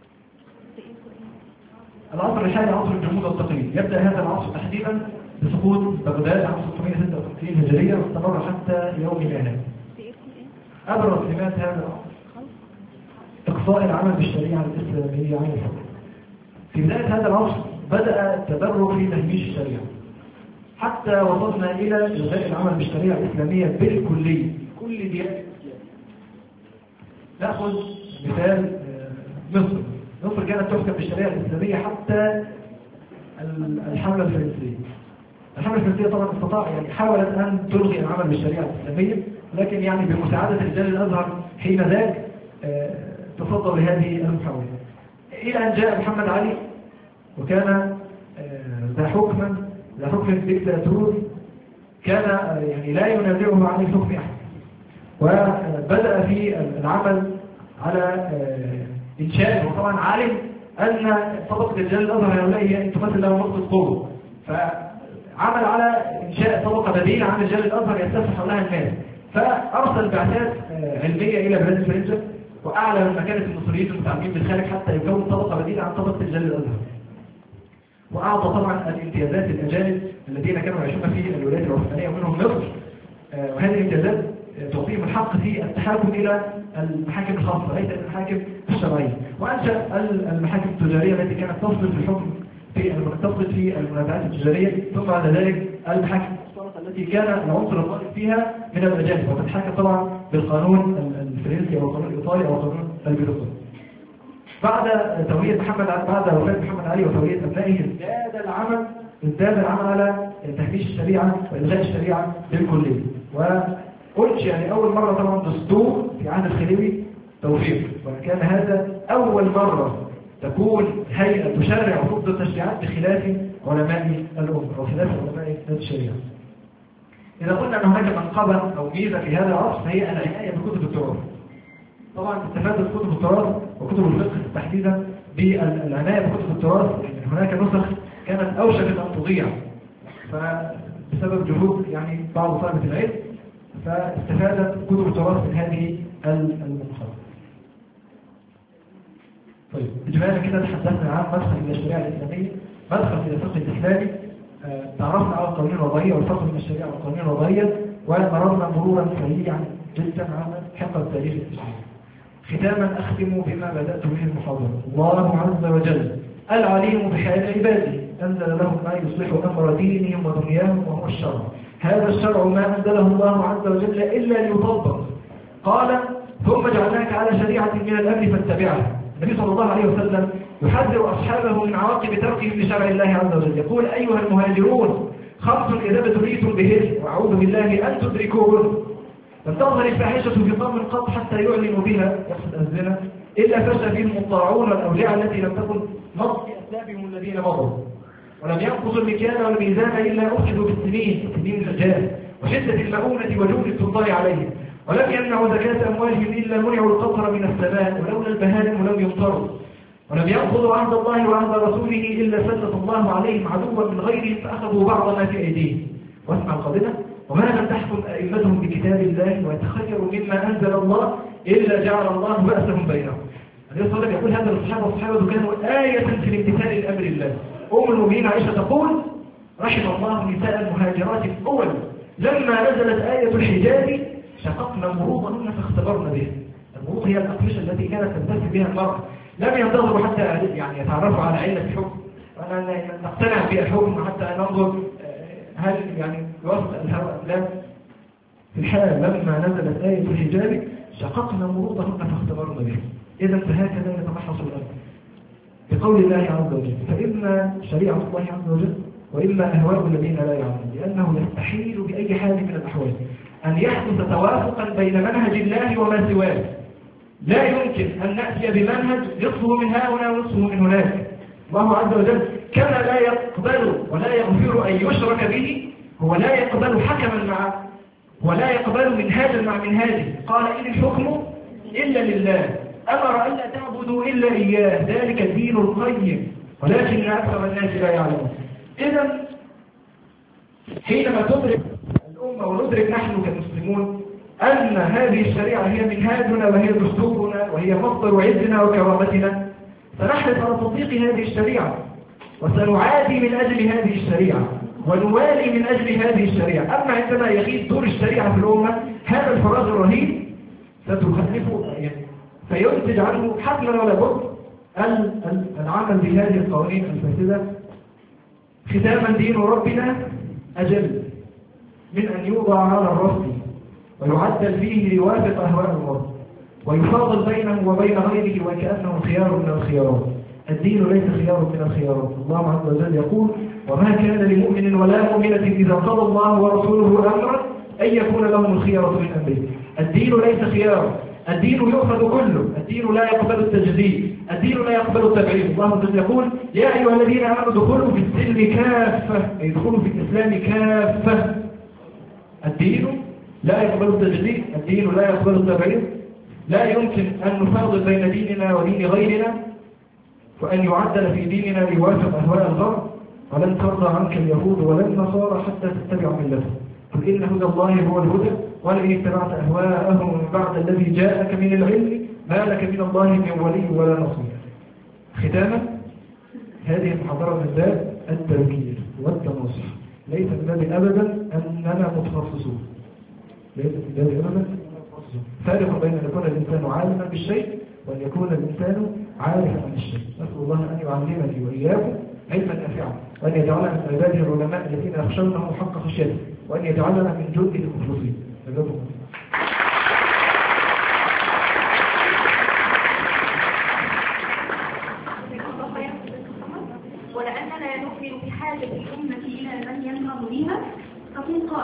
العصر الحالي عصر الجمود والتقليد. يبدأ هذا العصر تحديدا بسقوط بغداد عام ستمائة وستة وخمسين هجرية واستمر حتى يومنا هذا. أبرز سمات هذا العصر إقصاء العمل بالشريعة الإسلامية عن الحكم. في بداية هذا العصر بدأ التبرع في تهميش الشريعة، حتى وصلنا إلى إلغاء العمل بالشريعة الإسلامية بالكلية، كل ديانة. نأخذ مثال مصر. مصر كانت تحكم بالشريعة الإسلامية حتى الحملة الفرنسية. الحملة الفرنسية طبعا استطاع يعني حاولت أن تلغي العمل بالشريعة الإسلامية، لكن يعني بمساعدة رجال الأزهر حين ذاك تفضل هذه المحاولة، إلى أن جاء محمد علي وكان ذا حكما ذا حكم ديكتاتوري، كان يعني لا ينازعه عن الحكم أحد، وبدأ في العمل على إنشاء. وطبعا علم أن طبقة رجال الأزهر هؤلاء هي تمثل له نقطة قوة، فعمل على إنشاء طبقة بديلة عن رجال الأزهر يستفتح حولها الناس، فأرسل بعثات علمية إلى بلاد الفرنسا، وأعلى من مكانة المصريين المتعلمين بالخارج حتى يكون طبقة بديلة عن طبقة رجال الأزهر. وأعطى طبعا الامتيازات للأجانب الذين كانوا يعيشون في الولايات العثمانية ومنهم مصر، وهذه الامتيازات تعطيهم الحق في التحاكم إلى المحاكم الخاصة ليس المحاكم الشرعية. وأنشأ المحاكم التجارية التي كانت تفصل في الحكم في تفصل في المنازعات التجارية، ثم بعد ذلك المحاكم التي كان العنصر الغالب فيها من الأجانب، وتتحكم طبعا بالقانون الفرنسي أو القانون الإيطالي أو القانون البيروقراطي. بعد تولية محمد بعد وفاة محمد علي وتولية أبنائه ازداد العمل ازداد العمل على تهميش الشريعة وإلغاء الشريعة بالكلية، وأنشئ لأول مرة طبعا دستور في عهد الخليفي توفيق، وكان هذا أول مرة تكون هيئة تشرع وتفضل التشريعات بخلاف علماء الأمة وخلاف علماء الشريعة. إذا قلنا أن هناك منقبة أو ميزة في هذا العصر فهي العناية بكتب التراث. طبعا استفادت كتب التراث وكتب الفقه تحديدا بالعناية بكتب التراث، لأن هناك نسخ كانت أوشكت أن تضيع فبسبب جهود يعني بعض طلبة العلم، فاستفادت كتب التراث من هذه المنقبة. طيب إجمالا كده تحدثنا عن مدخل إلى الشريعة الإسلامية، مدخل إلى الفقه الإسلامي، آه، تعرفنا على القوانين الوضعية والفرق بين الشريعة والقوانين الوضعية، ومررنا مرورا سريعا جدا على حقب التاريخ الإسلامي. ختاما أختم بما بدأت به المحاضرة. الله عز وجل العليم بحال عباده أنزل لهم ما يصلح أمر دينهم ودنياهم وهو الشرع. هذا الشرع ما أنزله الله عز وجل إلا ليطبق. قال ثم جعلناك على شريعة من الأمر فاتبعها. النبي صلى الله عليه وسلم يحذر أصحابه من عواقب تركهم لشرع الله عز وجل، يقول أيها المهاجرون خمس إذا ابتليتم بهن وأعوذ بالله أن تدركوهن. لم تظهر الفاحشة في قوم قط حتى يعلنوا بها، يقصد الزنا، إلا فشى فيهم الطاعون والأوجاع التي لم تكن مضت في أسلافهم الذين مضوا، ولم ينقصوا المكيال والميزان إلا أخذوا بالسنين سنين الرجال وشدة المؤونة وجود السلطان عليهم، ولم يمنعوا زكاة أموالهم إلا منعوا القطر من السماء ولولا البهائم لم يمطروا، ولم يأخذوا عهد الله وعهد رسوله إلا سلط الله عليهم عدوا من غيرهم فأخذوا بعض ما في أيديهم. واسمع القضية: وما لم تحكم أئمتهم بكتاب الله ويتخيروا مما أنزل الله إلا جعل الله بأسهم بينهم. النبي صلى الله عليه وسلم يقول هذا للصحابة، والصحابة كانوا آية في الامتثال لأمر الله. أم المؤمنين عائشة تقول: رحم الله نساء المهاجرات الأول لما نزلت آية الحجاب شققنا مروضهن فاختبرنا بها. المروض هي الأقمشة التي كانت تنتفي بها المرأة، لم ينتظروا حتى يعني يتعرفوا على علة الحكم وأنا نقتنع بالحكم حتى ننظر هل يعني يوافق الهوى أم لا. في الحال لما نزلت آية الحجاب شققنا مروضهن فاختبرنا بها. إذا فهكذا يتمحص الأمر بقول الله عز وجل، فإما شريعة الله عز وجل وإما أهواء الذين لا يعلمون، لأنه يستحيل بأي حال من الأحوال أن يحدث توافقا بين منهج الله وما سواه. لا يمكن أن نأتي بمنهج نصفه من هنا ونصفه من هناك. الله عز وجل كما لا يقبل ولا يغفر أن يشرك به، هو لا يقبل حكما مع ولا يقبل منهاجا مع منهاجه. قال إن الحكم إلا لله، أمر أن لا تعبدوا إلا إياه، ذلك الدين القيم ولكن أكثر الناس لا يعلمون. إذا حينما تدرك الأمة وندرك نحن كمسلمون أن هذه الشريعة هي منهاجنا وهي دستورنا وهي مصدر عزنا وكرامتنا، فنحرص على تطبيق هذه الشريعة وسنعادي من أجل هذه الشريعة ونوالي من أجل هذه الشريعة. أما عندما يغيب دور الشريعة في الأمة هذا الفراغ الرهيب ستخلفه يعني فينتج عنه حتما ولا بد العمل بهذه القوانين الفاسدة. ختاما دين ربنا أجل من أن يوضع على الرصد ويعدل فيه ليوافق أهواء المرء ويفاضل بينه وبين غيره وكأنه خيار من الخيارات. الدين ليس خيار من الخيارات. الله عز وجل يقول: وما كان لمؤمن ولا مؤمنة إذا قضى الله ورسوله أمرا أن يكون لهم الخيارة من أمره. الدين ليس خيار، الدين يؤخذ كله، الدين لا يقبل التجديد، الدين لا يقبل التبعيض. الله عز وجل يقول: يا أيها الذين آمنوا ادخلوا في السلم كافة، أي ادخلوا في الإسلام كافة. الدين لا يقبل التجديد، الدين لا يقبل التبعيض. لا يمكن أن نفاضل بين ديننا ودين غيرنا وأن يعدل في ديننا ليوافق أهواء الغرب. ولن ترضى عنك اليهود ولا النصارى حتى تتبع ملتهم، قل إن هدى الله هو الهدى ولئن اتبعت أهواءهم من بعد الذي جاءك من العلم ما لك من الله من ولي ولا نصير. ختاما هذه المحاضرة من باب التذكير والتنصح، ليس من باب أبدا أننا متخصصون، ليس من باب أبدا أننا متخصصون. فارق بين أن يكون الإنسان عالما بالشيء وأن يكون الإنسان عارفا بالشيء. نسأل الله أن يعلمني وإياكم علما نافعا، وأن يجعلنا من عباده العلماء الذين يخشونه حق خشيته، وأن يجعلنا من جنده المخلصين. جزاكم الله. ولأننا نؤمن بحاجة الأمة إلى من ينهض بها، تقول قائل